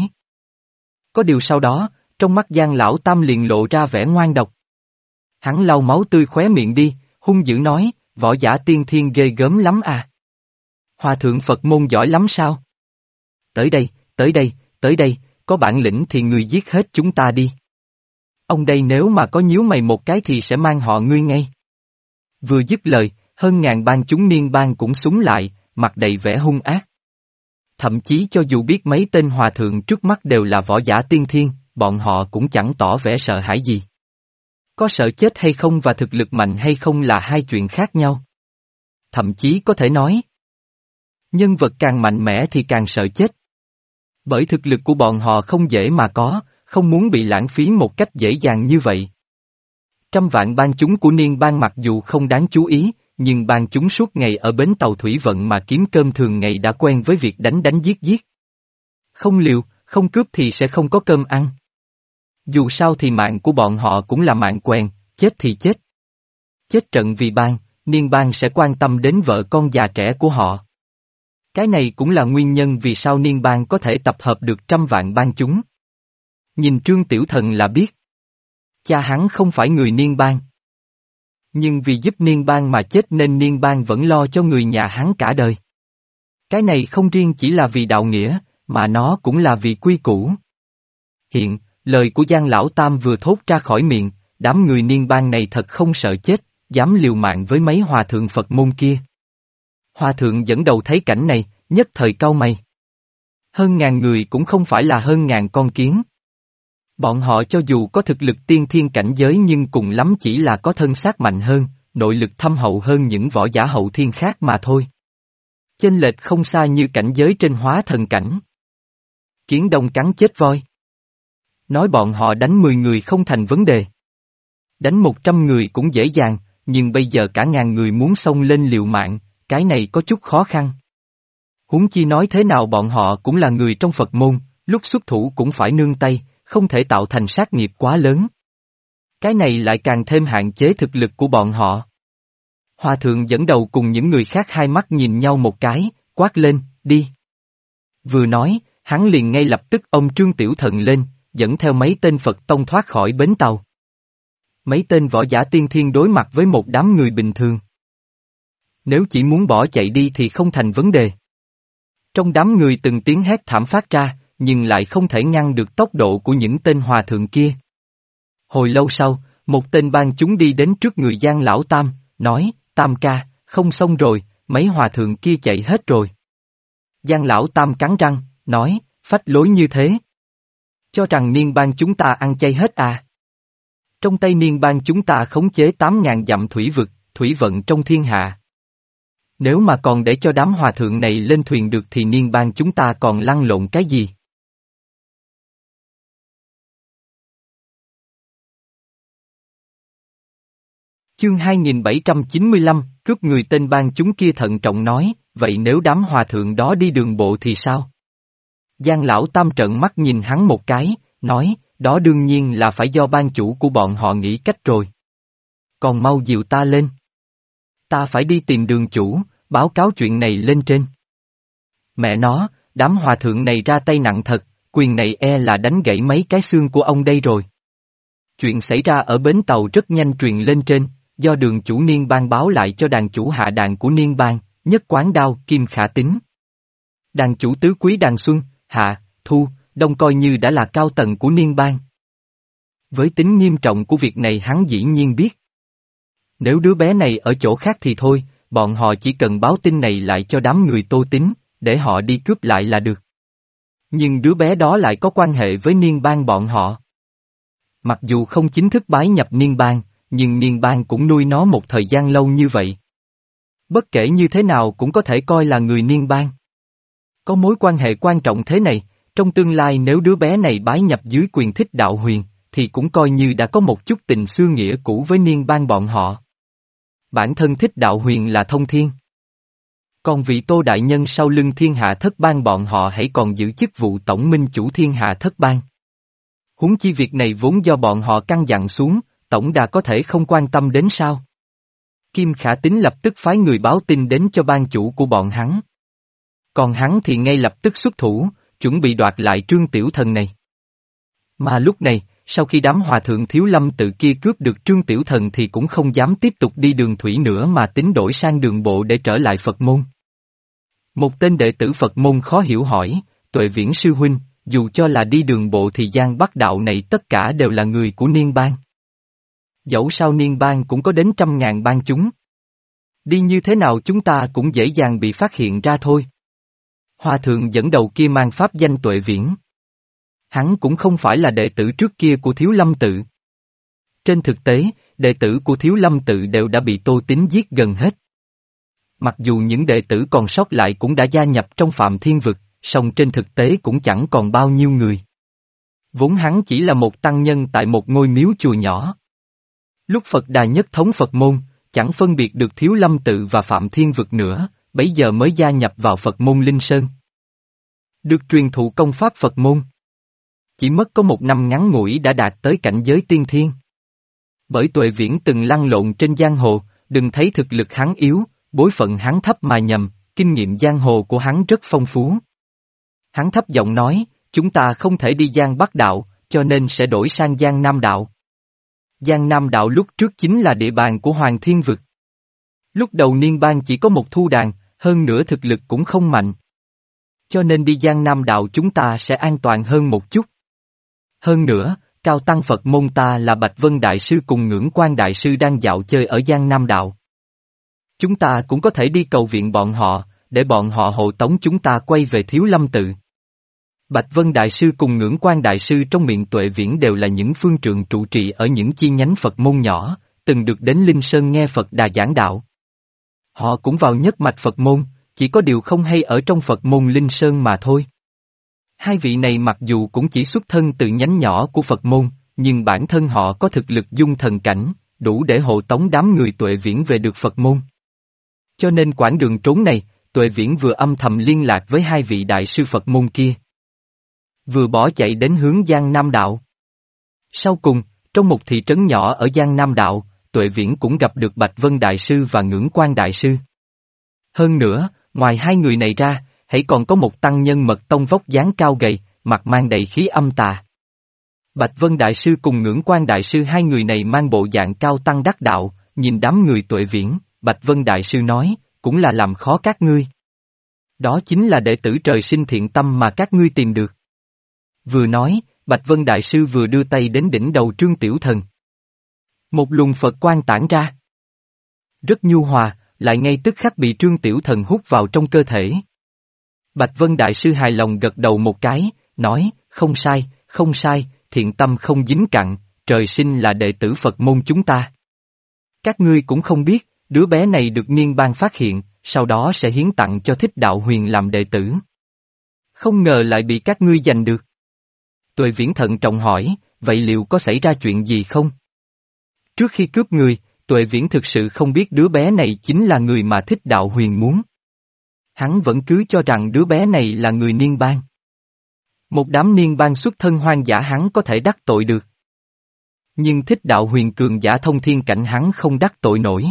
[SPEAKER 1] Có điều sau đó, trong mắt Giang lão tam liền lộ ra vẻ ngoan độc. Hắn lau máu tươi khóe miệng đi, hung dữ nói, võ giả tiên thiên ghê gớm lắm à. Hòa thượng Phật môn giỏi lắm sao? tới đây, tới đây, tới đây, có bản lĩnh thì ngươi giết hết chúng ta đi. Ông đây nếu mà có nhíu mày một cái thì sẽ mang họ ngươi ngay. Vừa dứt lời, hơn ngàn bang chúng Niên Bang cũng súng lại, mặt đầy vẻ hung ác. Thậm chí cho dù biết mấy tên hòa thượng trước mắt đều là võ giả tiên thiên, bọn họ cũng chẳng tỏ vẻ sợ hãi gì. Có sợ chết hay không và thực lực mạnh hay không là hai chuyện khác nhau. Thậm chí có thể nói, nhân vật càng mạnh mẽ thì càng sợ chết. Bởi thực lực của bọn họ không dễ mà có, không muốn bị lãng phí một cách dễ dàng như vậy. Trăm vạn bang chúng của Niên Bang mặc dù không đáng chú ý, nhưng bang chúng suốt ngày ở bến tàu thủy vận mà kiếm cơm thường ngày đã quen với việc đánh đánh giết giết. Không liều, không cướp thì sẽ không có cơm ăn. Dù sao thì mạng của bọn họ cũng là mạng quèn, chết thì chết. Chết trận vì bang, Niên Bang sẽ quan tâm đến vợ con già trẻ của họ. Cái này cũng là nguyên nhân vì sao Niên Bang có thể tập hợp được trăm vạn bang chúng. Nhìn Trương Tiểu Thần là biết. Cha hắn không phải người Niên Bang. Nhưng vì giúp Niên Bang mà chết nên Niên Bang vẫn lo cho người nhà hắn cả đời. Cái này không riêng chỉ là vì đạo nghĩa, mà nó cũng là vì quy củ. Hiện, lời của Giang Lão Tam vừa thốt ra khỏi miệng, đám người Niên Bang này thật không sợ chết, dám liều mạng với mấy hòa thượng Phật môn kia. Hòa thượng dẫn đầu thấy cảnh này, nhất thời cau mày. Hơn ngàn người cũng không phải là hơn ngàn con kiến. Bọn họ cho dù có thực lực tiên thiên cảnh giới nhưng cùng lắm chỉ là có thân xác mạnh hơn, nội lực thâm hậu hơn những võ giả hậu thiên khác mà thôi. Chênh lệch không xa như cảnh giới trên hóa thần cảnh. Kiến đông cắn chết voi. Nói bọn họ đánh mười người không thành vấn đề. Đánh một trăm người cũng dễ dàng, nhưng bây giờ cả ngàn người muốn xông lên liều mạng, cái này có chút khó khăn. Huống chi nói thế nào bọn họ cũng là người trong Phật môn, lúc xuất thủ cũng phải nương tay, không thể tạo thành sát nghiệp quá lớn. Cái này lại càng thêm hạn chế thực lực của bọn họ. Hòa thượng dẫn đầu cùng những người khác hai mắt nhìn nhau một cái, quát lên, đi. Vừa nói, hắn liền ngay lập tức ông Trương Tiểu Thần lên, dẫn theo mấy tên Phật tông thoát khỏi bến tàu. Mấy tên võ giả tiên thiên đối mặt với một đám người bình thường. Nếu chỉ muốn bỏ chạy đi thì không thành vấn đề. Trong đám người từng tiếng hét thảm phát ra, nhưng lại không thể ngăn được tốc độ của những tên hòa thượng kia. Hồi lâu sau, một tên bang chúng đi đến trước người Giang Lão Tam, nói, Tam ca, không xong rồi, mấy hòa thượng kia chạy hết rồi. Giang Lão Tam cắn răng, nói, phách lối như thế. Cho rằng Niên Bang chúng ta ăn chay hết à? Trong tay Niên Bang chúng ta khống chế tám ngàn dặm thủy vực, thủy vận trong thiên hạ. Nếu mà còn để cho đám hòa thượng này lên thuyền được thì Niên Bang chúng ta còn lăn lộn cái gì? Chương hai nghìn bảy trăm chín mươi lăm, cướp người tên bang chúng kia thận trọng nói, vậy nếu đám hòa thượng đó đi đường bộ thì sao? Giang Lão Tam trợn mắt nhìn hắn một cái, nói, đó đương nhiên là phải do ban chủ của bọn họ nghĩ cách rồi. Còn mau dìu ta lên. Ta phải đi tìm đường chủ, báo cáo chuyện này lên trên. Mẹ nó, đám hòa thượng này ra tay nặng thật, quyền này e là đánh gãy mấy cái xương của ông đây rồi. Chuyện xảy ra ở bến tàu rất nhanh truyền lên trên, do đường chủ Niên Bang báo lại cho đàn chủ hạ đàn của Niên Bang, Nhất Quán Đao, Kim Khả Tín. Đàn chủ tứ quý Đàn Xuân, Hạ, Thu, Đông coi như đã là cao tầng của Niên Bang. Với tính nghiêm trọng của việc này hắn dĩ nhiên biết. Nếu đứa bé này ở chỗ khác thì thôi, bọn họ chỉ cần báo tin này lại cho đám người Tô Tín, để họ đi cướp lại là được. Nhưng đứa bé đó lại có quan hệ với Niên Bang bọn họ. Mặc dù không chính thức bái nhập Niên Bang, nhưng Niên Bang cũng nuôi nó một thời gian lâu như vậy. Bất kể như thế nào cũng có thể coi là người Niên Bang. Có mối quan hệ quan trọng thế này, trong tương lai nếu đứa bé này bái nhập dưới quyền Thích Đạo Huyền, thì cũng coi như đã có một chút tình xưa nghĩa cũ với Niên Bang bọn họ. Bản thân Thích Đạo Huyền là thông thiên. Còn vị Tô Đại Nhân sau lưng Thiên Hạ Thất Bang bọn họ hãy còn giữ chức vụ tổng minh chủ Thiên Hạ Thất Bang. Huống chi việc này vốn do bọn họ căn dặn xuống, tổng đà có thể không quan tâm đến sao. Kim Khả Tín lập tức phái người báo tin đến cho ban chủ của bọn hắn. Còn hắn thì ngay lập tức xuất thủ, chuẩn bị đoạt lại Trương Tiểu Thần này. Mà lúc này, sau khi đám hòa thượng thiếu lâm tự kia cướp được Trương Tiểu Thần thì cũng không dám tiếp tục đi đường thủy nữa mà tính đổi sang đường bộ để trở lại Phật môn. Một tên đệ tử Phật môn khó hiểu hỏi, Tuệ Viễn sư huynh, dù cho là đi đường bộ thì Giang Bắc đạo này tất cả đều là người của Niên Bang. Dẫu sao Niên Bang cũng có đến trăm ngàn bang chúng. Đi như thế nào chúng ta cũng dễ dàng bị phát hiện ra thôi. Hòa thượng dẫn đầu kia mang pháp danh Tuệ Viễn. Hắn cũng không phải là đệ tử trước kia của Thiếu Lâm Tự. Trên thực tế, đệ tử của Thiếu Lâm Tự đều đã bị Tô Tín giết gần hết. Mặc dù những đệ tử còn sót lại cũng đã gia nhập trong Phạm Thiên Vực, song trên thực tế cũng chẳng còn bao nhiêu người. Vốn hắn chỉ là một tăng nhân tại một ngôi miếu chùa nhỏ. Lúc Phật Đà nhất thống Phật môn, chẳng phân biệt được Thiếu Lâm Tự và Phạm Thiên Vực nữa, bấy giờ mới gia nhập vào Phật môn Linh Sơn. Được truyền thụ công pháp Phật môn. Chỉ mất có một năm ngắn ngủi đã đạt tới cảnh giới tiên thiên. Bởi Tuệ Viễn từng lăn lộn trên giang hồ, đừng thấy thực lực hắn yếu, bối phận hắn thấp mà nhầm, kinh nghiệm giang hồ của hắn rất phong phú. Hắn thấp giọng nói, chúng ta không thể đi Giang Bắc đạo, cho nên sẽ đổi sang Giang Nam đạo. Giang Nam đạo lúc trước chính là địa bàn của Hoàng Thiên Vực. Lúc đầu Niên Bang chỉ có một thu đàn, hơn nữa thực lực cũng không mạnh. Cho nên đi Giang Nam đạo chúng ta sẽ an toàn hơn một chút. Hơn nữa, cao tăng Phật môn ta là Bạch Vân Đại Sư cùng Ngưỡng Quan Đại Sư đang dạo chơi ở Giang Nam đạo. Chúng ta cũng có thể đi cầu viện bọn họ, để bọn họ hộ tống chúng ta quay về Thiếu Lâm Tự. Bạch Vân Đại Sư cùng Ngưỡng Quan Đại Sư trong miệng Tuệ Viễn đều là những phương trượng trụ trì ở những chi nhánh Phật môn nhỏ, từng được đến Linh Sơn nghe Phật Đà giảng đạo. Họ cũng vào nhất mạch Phật môn, chỉ có điều không hay ở trong Phật môn Linh Sơn mà thôi. Hai vị này mặc dù cũng chỉ xuất thân từ nhánh nhỏ của Phật môn, nhưng bản thân họ có thực lực dung thần cảnh, đủ để hộ tống đám người Tuệ Viễn về được Phật môn. Cho nên quãng đường trốn này, Tuệ Viễn vừa âm thầm liên lạc với hai vị đại sư Phật môn kia. Vừa bỏ chạy đến hướng Giang Nam đạo. Sau cùng, trong một thị trấn nhỏ ở Giang Nam đạo, Tuệ Viễn cũng gặp được Bạch Vân Đại Sư và Ngưỡng Quan Đại Sư. Hơn nữa, ngoài hai người này ra, hãy còn có một tăng nhân mật tông vóc dáng cao gầy, mặt mang đầy khí âm tà. Bạch Vân Đại Sư cùng Ngưỡng Quan Đại Sư hai người này mang bộ dạng cao tăng đắc đạo, nhìn đám người Tuệ Viễn, Bạch Vân Đại Sư nói, cũng là làm khó các ngươi. Đó chính là đệ tử trời sinh thiện tâm mà các ngươi tìm được. Vừa nói, Bạch Vân Đại Sư vừa đưa tay đến đỉnh đầu Trương Tiểu Thần. Một luồng Phật quang tản ra. Rất nhu hòa, lại ngay tức khắc bị Trương Tiểu Thần hút vào trong cơ thể. Bạch Vân Đại Sư hài lòng gật đầu một cái, nói, không sai, không sai, thiện tâm không dính cặn, trời sinh là đệ tử Phật môn chúng ta. Các ngươi cũng không biết, đứa bé này được Niên Bang phát hiện, sau đó sẽ hiến tặng cho Thích Đạo Huyền làm đệ tử. Không ngờ lại bị các ngươi giành được. Tuệ Viễn thận trọng hỏi, vậy liệu có xảy ra chuyện gì không? Trước khi cướp người, Tuệ Viễn thực sự không biết đứa bé này chính là người mà Thích Đạo Huyền muốn. Hắn vẫn cứ cho rằng đứa bé này là người Niên Bang. Một đám Niên Bang xuất thân hoang dã hắn có thể đắc tội được. Nhưng Thích Đạo Huyền cường giả thông thiên cảnh hắn không đắc tội nổi.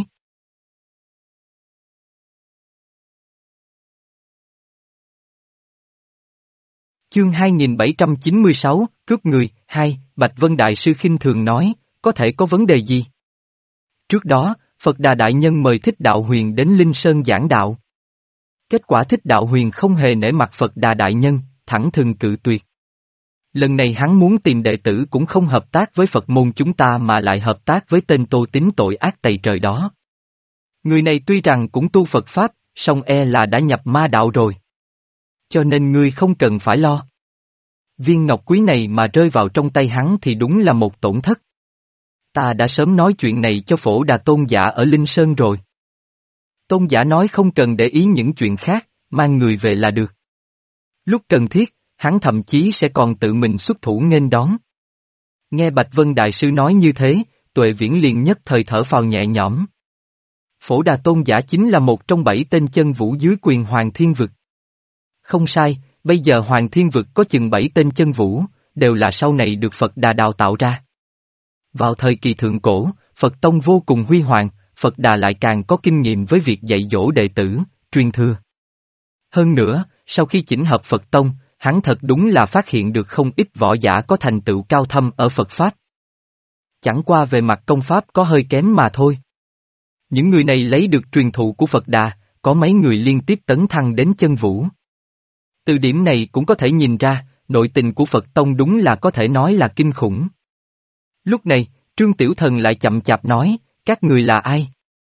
[SPEAKER 1] Chương hai nghìn bảy trăm chín mươi sáu, cướp người, hai, Bạch Vân Đại Sư khinh thường nói, có thể có vấn đề gì? Trước đó, Phật Đà Đại Nhân mời Thích Đạo Huyền đến Linh Sơn giảng đạo. Kết quả Thích Đạo Huyền không hề nể mặt Phật Đà Đại Nhân, thẳng thừng cự tuyệt. Lần này hắn muốn tìm đệ tử cũng không hợp tác với Phật môn chúng ta mà lại hợp tác với tên Tô Tín tội ác tày trời đó. Người này tuy rằng cũng tu Phật Pháp, song e là đã nhập ma đạo rồi. Cho nên ngươi không cần phải lo. Viên ngọc quý này mà rơi vào trong tay hắn thì đúng là một tổn thất. Ta đã sớm nói chuyện này cho Phổ Đà Tôn giả ở Linh Sơn rồi. Tôn giả nói không cần để ý những chuyện khác, mang người về là được. Lúc cần thiết, hắn thậm chí sẽ còn tự mình xuất thủ nghênh đón. Nghe Bạch Vân Đại Sư nói như thế, Tuệ Viễn liền nhất thời thở phào nhẹ nhõm. Phổ Đà Tôn giả chính là một trong bảy tên chân vũ dưới quyền Hoàng Thiên Vực. Không sai, bây giờ Hoàng Thiên Vực có chừng bảy tên chân vũ, đều là sau này được Phật Đà đào tạo ra. Vào thời kỳ thượng cổ, Phật Tông vô cùng huy hoàng, Phật Đà lại càng có kinh nghiệm với việc dạy dỗ đệ tử, truyền thừa. Hơn nữa, sau khi chỉnh hợp Phật Tông, hắn thật đúng là phát hiện được không ít võ giả có thành tựu cao thâm ở Phật Pháp. Chẳng qua về mặt công pháp có hơi kém mà thôi. Những người này lấy được truyền thụ của Phật Đà, có mấy người liên tiếp tấn thăng đến chân vũ. Từ điểm này cũng có thể nhìn ra, nội tình của Phật Tông đúng là có thể nói là kinh khủng. Lúc này, Trương Tiểu Thần lại chậm chạp nói, các người là ai?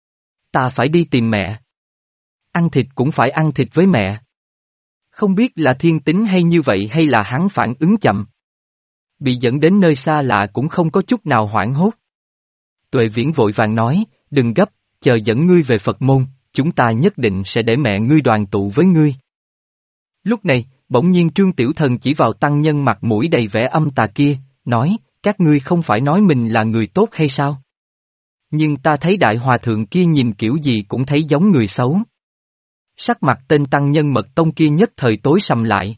[SPEAKER 1] Ta phải đi tìm mẹ. Ăn thịt cũng phải ăn thịt với mẹ. Không biết là thiên tính hay như vậy hay là hắn phản ứng chậm. Bị dẫn đến nơi xa lạ cũng không có chút nào hoảng hốt. Tuệ Viễn vội vàng nói, đừng gấp, chờ dẫn ngươi về Phật môn, chúng ta nhất định sẽ để mẹ ngươi đoàn tụ với ngươi. Lúc này, bỗng nhiên Trương Tiểu Thần chỉ vào tăng nhân mặt mũi đầy vẻ âm tà kia, nói, các ngươi không phải nói mình là người tốt hay sao? Nhưng ta thấy đại hòa thượng kia nhìn kiểu gì cũng thấy giống người xấu. Sắc mặt tên tăng nhân mật tông kia nhất thời tối sầm lại.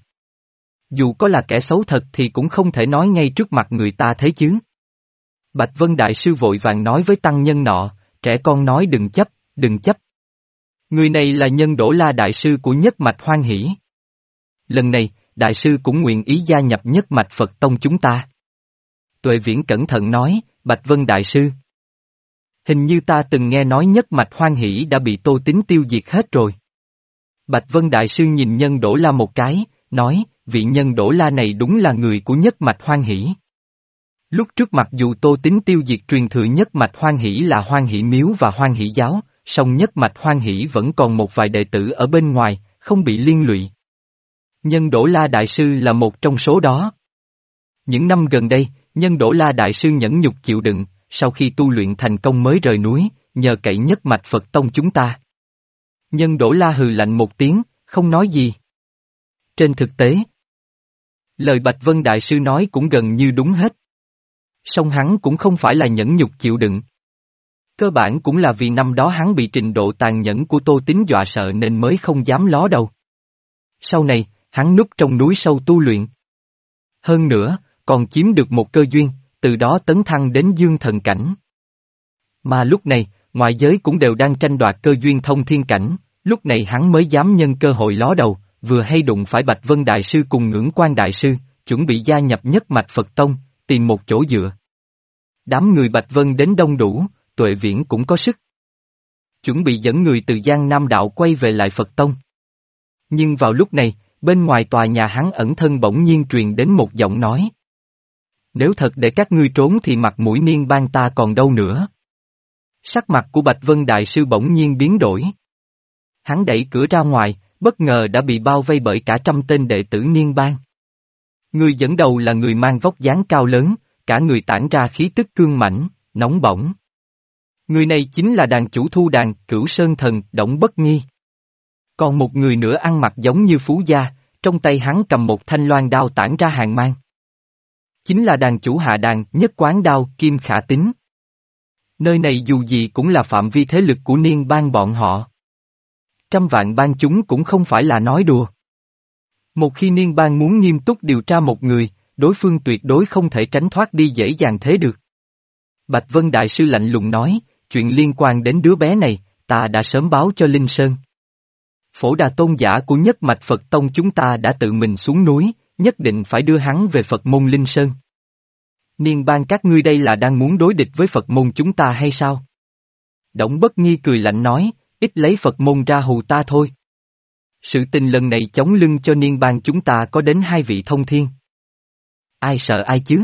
[SPEAKER 1] Dù có là kẻ xấu thật thì cũng không thể nói ngay trước mặt người ta thế chứ. Bạch Vân Đại Sư vội vàng nói với tăng nhân nọ, trẻ con nói đừng chấp, đừng chấp. Người này là Nhân Đỗ La Đại Sư của Nhất Mạch Hoan Hỷ. Lần này, Đại Sư cũng nguyện ý gia nhập Nhất Mạch Phật Tông chúng ta. Tuệ Viễn cẩn thận nói, Bạch Vân Đại Sư. Hình như ta từng nghe nói Nhất Mạch Hoan Hỷ đã bị Tô Tín tiêu diệt hết rồi. Bạch Vân Đại Sư nhìn Nhân Đỗ La một cái, nói, vị Nhân Đỗ La này đúng là người của Nhất Mạch Hoan Hỷ. Lúc trước mặc dù Tô Tín tiêu diệt truyền thừa Nhất Mạch Hoan Hỷ là Hoan Hỷ Miếu và Hoan Hỷ Giáo, song Nhất Mạch Hoan Hỷ vẫn còn một vài đệ tử ở bên ngoài, không bị liên lụy. Nhân Đỗ La Đại Sư là một trong số đó. Những năm gần đây, Nhân Đỗ La Đại Sư nhẫn nhục chịu đựng, sau khi tu luyện thành công mới rời núi, nhờ cậy Nhất Mạch Phật Tông chúng ta. Nhân Đỗ La hừ lạnh một tiếng, không nói gì. Trên thực tế, lời Bạch Vân Đại Sư nói cũng gần như đúng hết. Song hắn cũng không phải là nhẫn nhục chịu đựng. Cơ bản cũng là vì năm đó hắn bị trình độ tàn nhẫn của Tô Tín dọa sợ nên mới không dám ló đầu. Sau này, hắn núp trong núi sâu tu luyện. Hơn nữa, còn chiếm được một cơ duyên, từ đó tấn thăng đến dương thần cảnh. Mà lúc này, ngoại giới cũng đều đang tranh đoạt cơ duyên thông thiên cảnh, lúc này hắn mới dám nhân cơ hội ló đầu, vừa hay đụng phải Bạch Vân Đại Sư cùng Ngưỡng Quan Đại Sư, chuẩn bị gia nhập Nhất Mạch Phật Tông, tìm một chỗ dựa. Đám người Bạch Vân đến đông đủ, Tuệ Viễn cũng có sức. Chuẩn bị dẫn người từ Giang Nam Đạo quay về lại Phật Tông. Nhưng vào lúc này, bên ngoài tòa nhà hắn ẩn thân bỗng nhiên truyền đến một giọng nói. Nếu thật để các ngươi trốn thì mặt mũi Niên Bang ta còn đâu nữa. Sắc mặt của Bạch Vân Đại Sư bỗng nhiên biến đổi. Hắn đẩy cửa ra ngoài, bất ngờ đã bị bao vây bởi cả trăm tên đệ tử Niên Bang. Người dẫn đầu là người mang vóc dáng cao lớn, cả người tản ra khí tức cương mãnh, nóng bỏng. Người này chính là đàn chủ Thu Đàn, Cửu Sơn Thần, Đổng Bất Nghi. Còn một người nữa ăn mặc giống như phú gia, trong tay hắn cầm một thanh loan đao tản ra hàn mang. Chính là đàn chủ Hạ Đàn, Nhất Quán Đao, Kim Khả Tín. Nơi này dù gì cũng là phạm vi thế lực của Niên Bang bọn họ. Trăm vạn bang chúng cũng không phải là nói đùa. Một khi Niên Bang muốn nghiêm túc điều tra một người, đối phương tuyệt đối không thể tránh thoát đi dễ dàng thế được. Bạch Vân Đại Sư lạnh lùng nói, chuyện liên quan đến đứa bé này, ta đã sớm báo cho Linh Sơn. Phổ Đà Tôn giả của Nhất Mạch Phật Tông chúng ta đã tự mình xuống núi, nhất định phải đưa hắn về Phật môn Linh Sơn. Niên Bang các ngươi đây là đang muốn đối địch với Phật môn chúng ta hay sao? Đổng Bất Nghi cười lạnh nói, ít lấy Phật môn ra hù ta thôi. Sự tình lần này chống lưng cho Niên Bang chúng ta có đến hai vị thông thiên. Ai sợ ai chứ?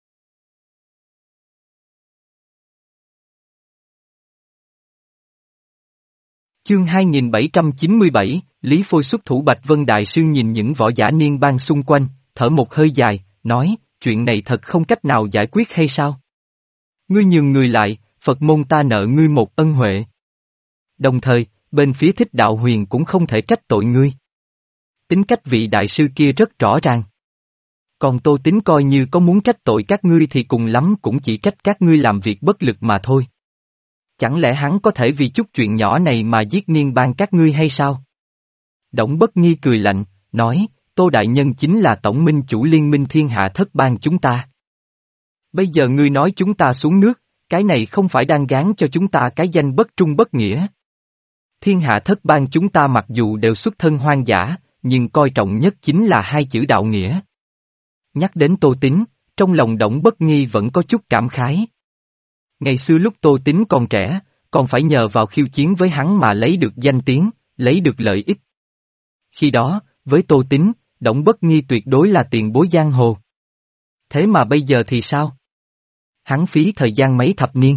[SPEAKER 1] Chương hai nghìn bảy trăm chín mươi bảy, Lý Phôi xuất thủ. Bạch Vân Đại Sư nhìn những võ giả Niên Bang xung quanh, thở một hơi dài, nói, chuyện này thật không cách nào giải quyết hay sao? Ngươi nhường người lại, Phật môn ta nợ ngươi một ân huệ. Đồng thời, bên phía Thích Đạo Huyền cũng không thể trách tội ngươi. Tính cách vị đại sư kia rất rõ ràng. Còn Tô Tín coi như có muốn trách tội các ngươi thì cùng lắm cũng chỉ trách các ngươi làm việc bất lực mà thôi. Chẳng lẽ hắn có thể vì chút chuyện nhỏ này mà giết Niên Bang các ngươi hay sao? Đổng Bất Nghi cười lạnh, nói, Tô Đại Nhân chính là tổng minh chủ liên minh thiên hạ thất bang chúng ta. Bây giờ ngươi nói chúng ta xuống nước, cái này không phải đang gán cho chúng ta cái danh bất trung bất nghĩa. Thiên hạ thất bang chúng ta mặc dù đều xuất thân hoang dã, nhưng coi trọng nhất chính là hai chữ đạo nghĩa. Nhắc đến Tô Tín, trong lòng Đổng Bất Nghi vẫn có chút cảm khái. Ngày xưa lúc Tô Tín còn trẻ, còn phải nhờ vào khiêu chiến với hắn mà lấy được danh tiếng, lấy được lợi ích. Khi đó, với Tô Tín, Đổng Bất Nghi tuyệt đối là tiền bối giang hồ. Thế mà bây giờ thì sao? Hắn phí thời gian mấy thập niên.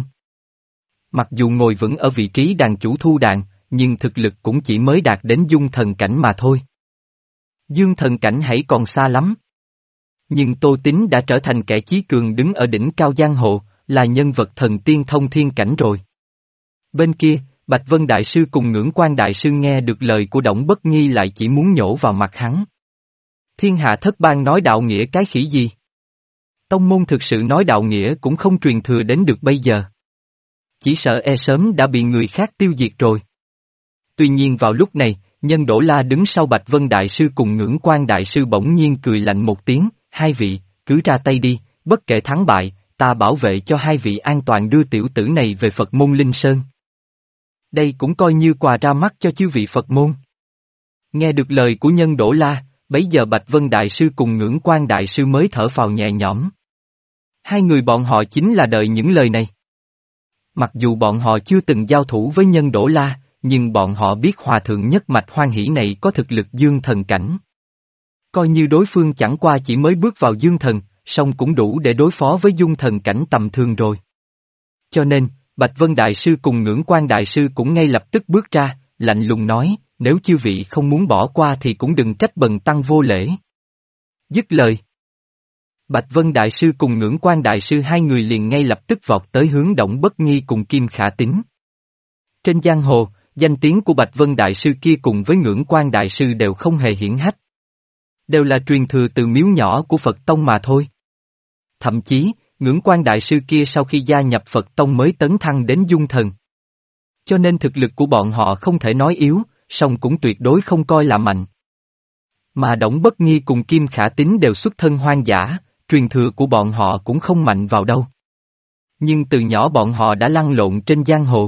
[SPEAKER 1] Mặc dù ngồi vững ở vị trí đàn chủ thu đàn, nhưng thực lực cũng chỉ mới đạt đến dung thần cảnh mà thôi. Dương thần cảnh hãy còn xa lắm. Nhưng Tô Tín đã trở thành kẻ chí cường đứng ở đỉnh cao giang hồ, là nhân vật thần tiên thông thiên cảnh rồi. Bên kia, Bạch Vân Đại Sư cùng Ngưỡng Quan Đại Sư nghe được lời của Đổng Bất Nghi lại chỉ muốn nhổ vào mặt hắn. Thiên hạ thất bang nói đạo nghĩa cái khỉ gì? Tông môn thực sự nói đạo nghĩa cũng không truyền thừa đến được bây giờ. Chỉ sợ e sớm đã bị người khác tiêu diệt rồi. Tuy nhiên vào lúc này, Nhân Đỗ La đứng sau Bạch Vân Đại Sư cùng Ngưỡng Quan Đại Sư bỗng nhiên cười lạnh một tiếng, hai vị, cứ ra tay đi, bất kể thắng bại, ta bảo vệ cho hai vị an toàn đưa tiểu tử này về Phật môn Linh Sơn. Đây cũng coi như quà ra mắt cho chư vị Phật môn. Nghe được lời của Nhân Đỗ La, bấy giờ Bạch Vân Đại Sư cùng Ngưỡng Quan Đại Sư mới thở phào nhẹ nhõm. Hai người bọn họ chính là đợi những lời này. Mặc dù bọn họ chưa từng giao thủ với Nhân Đỗ La, nhưng bọn họ biết hòa thượng nhất mạch Hoan Hỷ này có thực lực dương thần cảnh. Coi như đối phương chẳng qua chỉ mới bước vào dương thần, song cũng đủ để đối phó với dung thần cảnh tầm thường rồi. Cho nên, Bạch Vân Đại Sư cùng Ngưỡng Quan Đại Sư cũng ngay lập tức bước ra, lạnh lùng nói, nếu chư vị không muốn bỏ qua thì cũng đừng trách bần tăng vô lễ. Dứt lời. Bạch Vân Đại Sư cùng Ngưỡng Quan Đại Sư hai người liền ngay lập tức vọt tới hướng Đổng Bất Nghi cùng Kim Khả Tín. Trên giang hồ, danh tiếng của Bạch Vân Đại Sư kia cùng với Ngưỡng Quan Đại Sư đều không hề hiển hách. Đều là truyền thừa từ miếu nhỏ của Phật Tông mà thôi. Thậm chí, Ngưỡng Quan Đại Sư kia sau khi gia nhập Phật Tông mới tấn thăng đến dung thần. Cho nên thực lực của bọn họ không thể nói yếu, song cũng tuyệt đối không coi là mạnh. Mà Đổng Bất Nghi cùng Kim Khả Tín đều xuất thân hoang dã, truyền thừa của bọn họ cũng không mạnh vào đâu. Nhưng từ nhỏ bọn họ đã lăn lộn trên giang hồ.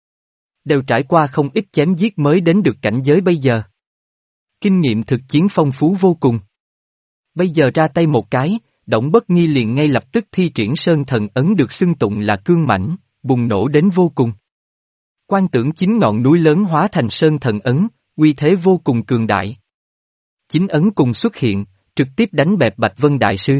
[SPEAKER 1] Đều trải qua không ít chém giết mới đến được cảnh giới bây giờ. Kinh nghiệm thực chiến phong phú vô cùng. Bây giờ ra tay một cái, Đổng Bất Nghi liền ngay lập tức thi triển Sơn Thần Ấn được xưng tụng là cương mãnh, bùng nổ đến vô cùng. Quan tưởng chín ngọn núi lớn hóa thành Sơn Thần Ấn, uy thế vô cùng cường đại. Chín ấn cùng xuất hiện, trực tiếp đánh bẹp Bạch Vân Đại Sư.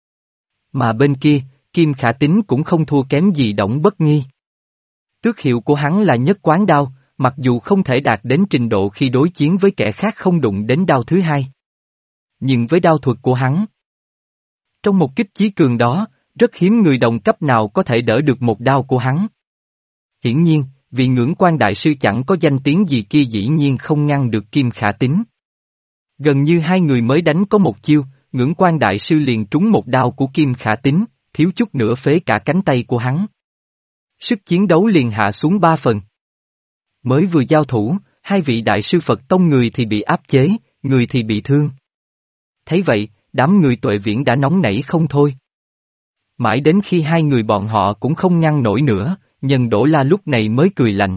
[SPEAKER 1] Mà bên kia, Kim Khả Tín cũng không thua kém gì Đổng Bất Nghi. Tước hiệu của hắn là Nhất Quán Đao, mặc dù không thể đạt đến trình độ khi đối chiến với kẻ khác không đụng đến đao thứ hai. Nhưng với đao thuật của hắn, trong một kích chí cường đó, rất hiếm người đồng cấp nào có thể đỡ được một đao của hắn. Hiển nhiên, vì Ngưỡng Quan Đại Sư chẳng có danh tiếng gì kia dĩ nhiên không ngăn được Kim Khả Tín. Gần như hai người mới đánh có một chiêu, Ngưỡng Quan Đại Sư liền trúng một đao của Kim Khả Tín, thiếu chút nữa phế cả cánh tay của hắn. Sức chiến đấu liền hạ xuống ba phần. Mới vừa giao thủ, hai vị Đại Sư Phật Tông người thì bị áp chế, người thì bị thương. Thấy vậy, đám người Tuệ Viễn đã nóng nảy không thôi. Mãi đến khi hai người bọn họ cũng không ngăn nổi nữa, Nhân Đỗ La lúc này mới cười lạnh.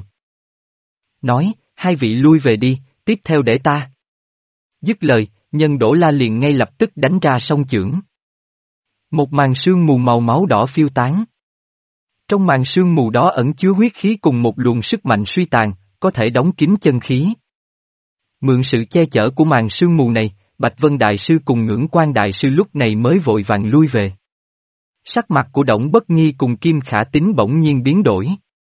[SPEAKER 1] Nói, hai vị lui về đi, tiếp theo để ta. Dứt lời, Nhân Đỗ La liền ngay lập tức đánh ra song chưởng. Một màn sương mù màu máu đỏ phiêu tán. Trong màn sương mù đó ẩn chứa huyết khí cùng một luồng sức mạnh suy tàn, có thể đóng kín chân khí. Mượn sự che chở của màn sương mù này, Bạch Vân Đại Sư cùng Ngưỡng Quan Đại Sư lúc này mới vội vàng lui về. Sắc mặt của Đổng Bất Nghi cùng Kim Khả Tín bỗng nhiên biến đổi.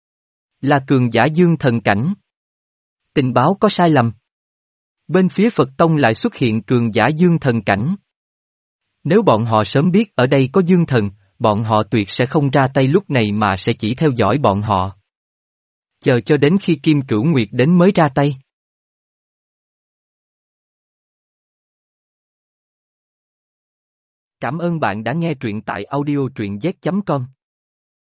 [SPEAKER 1] Là cường giả dương thần cảnh. Tình báo có sai lầm. Bên phía Phật Tông lại xuất hiện cường giả dương thần cảnh. Nếu bọn họ sớm biết ở đây có dương thần, bọn họ tuyệt sẽ không ra tay lúc này mà sẽ chỉ theo dõi bọn họ. Chờ cho đến khi Kim Cửu Nguyệt đến mới ra tay. Cảm ơn bạn đã nghe truyện tại audio truyện z chấm com.